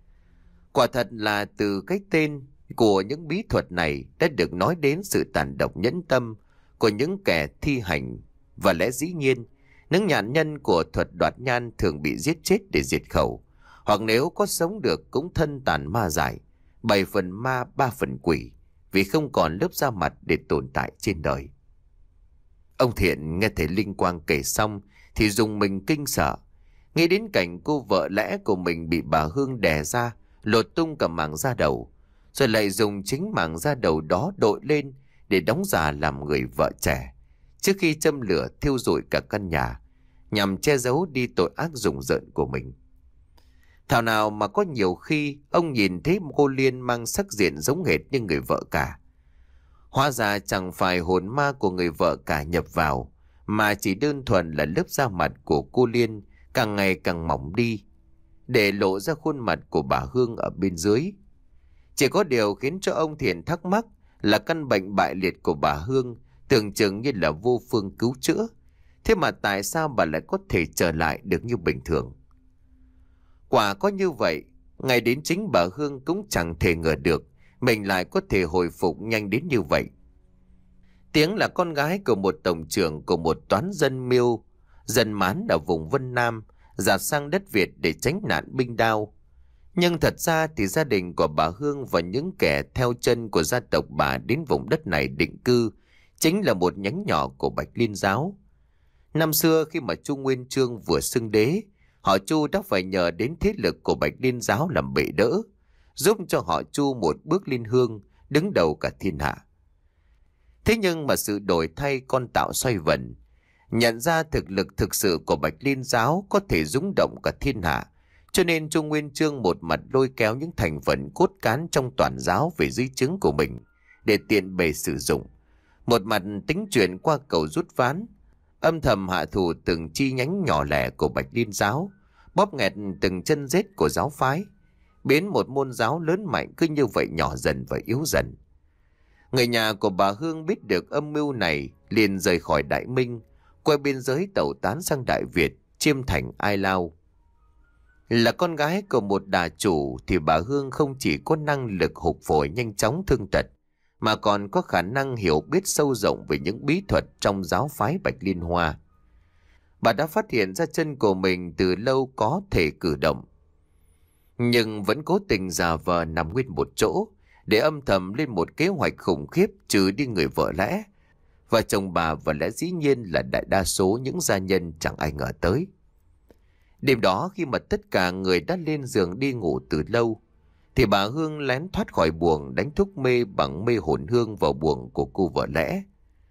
Quả thật là từ cái tên của những bí thuật này đã được nói đến sự tàn độc nhẫn tâm của những kẻ thi hành, và lẽ dĩ nhiên những nạn nhân của thuật đoạt nhan thường bị giết chết để diệt khẩu, hoặc nếu có sống được cũng thân tàn ma dại, bảy phần ma ba phần quỷ, vì không còn lớp da mặt để tồn tại trên đời. Ông Thiện nghe thấy Linh Quang kể xong thì dùng mình kinh sợ, nghĩ đến cảnh cô vợ lẽ của mình bị bà Hương đè ra, lột tung cả mảng da đầu, rồi lại dùng chính mảng da đầu đó đội lên để đóng giả làm người vợ trẻ, trước khi châm lửa thiêu rụi cả căn nhà, nhằm che giấu đi tội ác rùng rợn của mình. Thảo nào mà có nhiều khi ông nhìn thấy cô Liên mang sắc diện giống hệt như người vợ cả. Hóa ra chẳng phải hồn ma của người vợ cả nhập vào, mà chỉ đơn thuần là lớp da mặt của cô Liên càng ngày càng mỏng đi, để lộ ra khuôn mặt của bà Hương ở bên dưới. Chỉ có điều khiến cho ông Thiện thắc mắc là căn bệnh bại liệt của bà Hương tưởng chừng như là vô phương cứu chữa. Thế mà tại sao bà lại có thể trở lại được như bình thường? Quả có như vậy, ngay đến chính bà Hương cũng chẳng thể ngờ được mình lại có thể hồi phục nhanh đến như vậy. Tiếng là con gái của một tổng trưởng của một toán dân Miêu, dân Mán ở vùng Vân Nam, dạt sang đất Việt để tránh nạn binh đao. Nhưng thật ra thì gia đình của bà Hương và những kẻ theo chân của gia tộc bà đến vùng đất này định cư chính là một nhánh nhỏ của Bạch Liên giáo. Năm xưa khi mà Chu Nguyên Chương vừa xưng đế, họ Chu đã phải nhờ đến thế lực của Bạch Liên giáo làm bệ đỡ, giúp cho họ Chu một bước lên hương, đứng đầu cả thiên hạ. Thế nhưng mà sự đổi thay con tạo xoay vần, nhận ra thực lực thực sự của Bạch Liên giáo có thể rung động cả thiên hạ, cho nên Chu Nguyên Chương một mặt lôi kéo những thành phần cốt cán trong toàn giáo về dưới trướng của mình để tiện bề sử dụng, một mặt tính chuyện qua cầu rút ván, âm thầm hạ thủ từng chi nhánh nhỏ lẻ của Bạch Liên giáo, bóp nghẹt từng chân rết của giáo phái, biến một môn giáo lớn mạnh cứ như vậy nhỏ dần và yếu dần. Người nhà của bà Hương biết được âm mưu này liền rời khỏi Đại Minh, qua biên giới tẩu tán sang Đại Việt, Chiêm Thành, Ai Lao. Là con gái của một đà chủ thì bà Hương không chỉ có năng lực hục phổi nhanh chóng thương tật, mà còn có khả năng hiểu biết sâu rộng về những bí thuật trong giáo phái Bạch Liên Hoa. Bà đã phát hiện ra chân của mình từ lâu có thể cử động, nhưng vẫn cố tình giả vờ nằm nguyên một chỗ để âm thầm lên một kế hoạch khủng khiếp trừ đi người vợ lẽ và chồng bà, và lẽ dĩ nhiên là đại đa số những gia nhân chẳng ai ngờ tới. Đêm đó khi mà tất cả người đã lên giường đi ngủ từ lâu, thì bà Hương lén thoát khỏi buồng đánh thuốc mê bằng mê hồn hương vào buồng của cô vợ lẽ,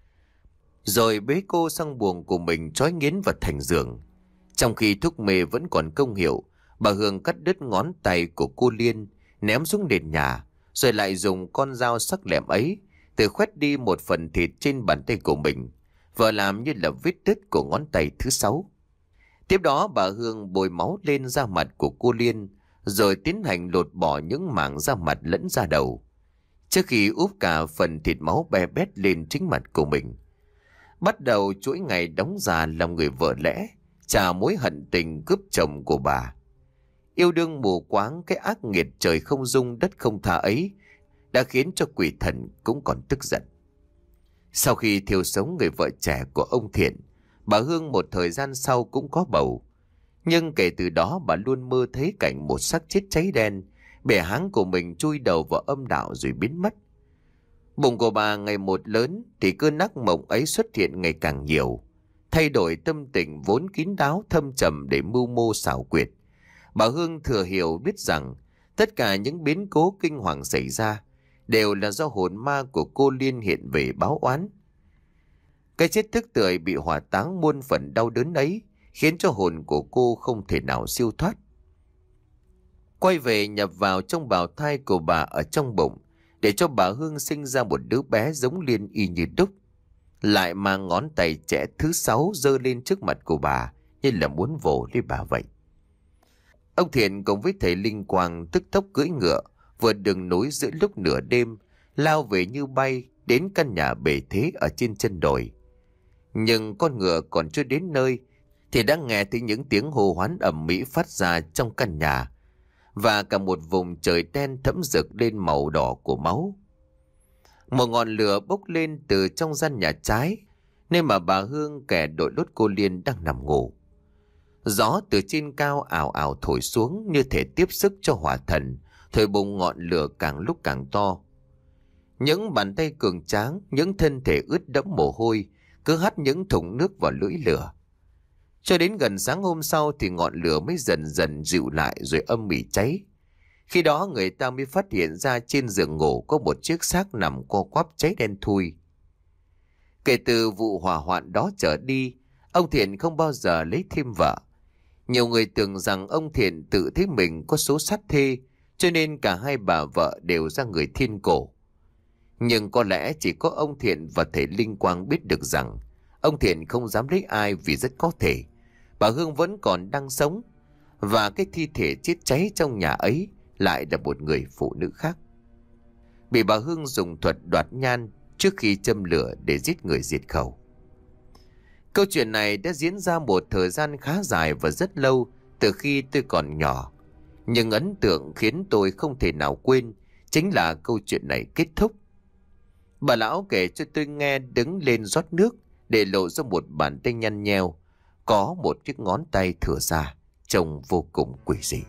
rồi bế cô sang buồng của mình trói nghiến vào thành giường. Trong khi thuốc mê vẫn còn công hiệu, bà Hương cắt đứt ngón tay của cô Liên, ném xuống nền nhà, rồi lại dùng con dao sắc lẹm ấy tự khoét đi một phần thịt trên bàn tay của mình, và làm như là vết đứt của ngón tay thứ sáu. Tiếp đó bà Hương bôi máu lên da mặt của cô Liên, rồi tiến hành lột bỏ những mảng da mặt lẫn da đầu, trước khi úp cả phần thịt máu be bét lên chính mặt của mình. Bắt đầu chuỗi ngày đóng giả làm người vợ lẽ, trả mối hận tình cướp chồng của bà. Yêu đương mù quáng, cái ác nghiệt trời không dung đất không tha ấy đã khiến cho quỷ thần cũng còn tức giận. Sau khi thiêu sống người vợ trẻ của ông Thiện, bà Hương một thời gian sau cũng có bầu. Nhưng kể từ đó bà luôn mơ thấy cảnh một xác chết cháy đen, bẻ háng của mình chui đầu vào âm đạo rồi biến mất. Bụng của bà ngày một lớn thì cơn ác mộng ấy xuất hiện ngày càng nhiều, thay đổi tâm tình vốn kín đáo thâm trầm để mưu mô xảo quyệt. Bà Hương thừa hiểu biết rằng tất cả những biến cố kinh hoàng xảy ra đều là do hồn ma của cô Liên hiện về báo oán. Cái chết tức tưởi bị hỏa táng muôn phần đau đớn ấy khiến cho hồn của cô không thể nào siêu thoát. Quay về nhập vào trong bào thai của bà ở trong bụng, để cho bà Hương sinh ra một đứa bé giống Liên y như đúc, lại mang ngón tay trẻ thứ sáu giơ lên trước mặt của bà như là muốn vồ lấy bà vậy. Ông Thiện cùng với thầy Linh Quang tức tốc cưỡi ngựa vượt đường núi giữa lúc nửa đêm, lao về như bay đến căn nhà bề thế ở trên chân đồi. Nhưng con ngựa còn chưa đến nơi thì đã nghe thấy những tiếng hô hoán ầm ĩ phát ra trong căn nhà, và cả một vùng trời đen thẫm rực lên màu đỏ của máu. Một ngọn lửa bốc lên từ trong gian nhà trái, nơi mà bà Hương kẻ đội lốt cô Liên đang nằm ngủ. Gió từ trên cao ảo ảo thổi xuống như thể tiếp sức cho hỏa thần, thổi bùng ngọn lửa càng lúc càng to. Những bàn tay cường tráng, những thân thể ướt đẫm mồ hôi cứ hắt những thùng nước vào lưỡi lửa. Cho đến gần sáng hôm sau thì ngọn lửa mới dần dần dịu lại rồi âm ỉ cháy. Khi đó người ta mới phát hiện ra trên giường ngủ có một chiếc xác nằm co quắp cháy đen thui. Kể từ vụ hỏa hoạn đó trở đi, ông Thiện không bao giờ lấy thêm vợ. Nhiều người tưởng rằng ông Thiện tự thấy mình có số sát thê, cho nên cả hai bà vợ đều ra người thiên cổ. Nhưng có lẽ chỉ có ông Thiện và thầy Linh Quang biết được rằng ông Thiện không dám lấy ai, vì rất có thể bà Hương vẫn còn đang sống, và cái thi thể chết cháy trong nhà ấy lại là một người phụ nữ khác, bị bà Hương dùng thuật đoạt nhan trước khi châm lửa để giết người diệt khẩu. Câu chuyện này đã diễn ra một thời gian khá dài và rất lâu, từ khi tôi còn nhỏ. Nhưng ấn tượng khiến tôi không thể nào quên chính là câu chuyện này kết thúc. Bà lão kể cho tôi nghe đứng lên rót nước để lộ ra một bàn tay nhăn nheo, có một chiếc ngón tay thửa ra, trông vô cùng quỷ dị.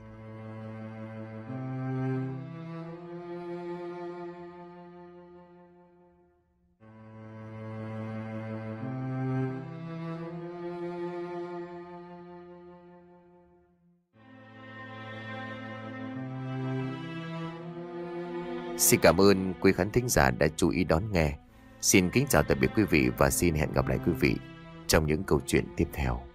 Xin cảm ơn quý khán thính giả đã chú ý đón nghe. Xin kính chào tạm biệt quý vị và xin hẹn gặp lại quý vị trong những câu chuyện tiếp theo.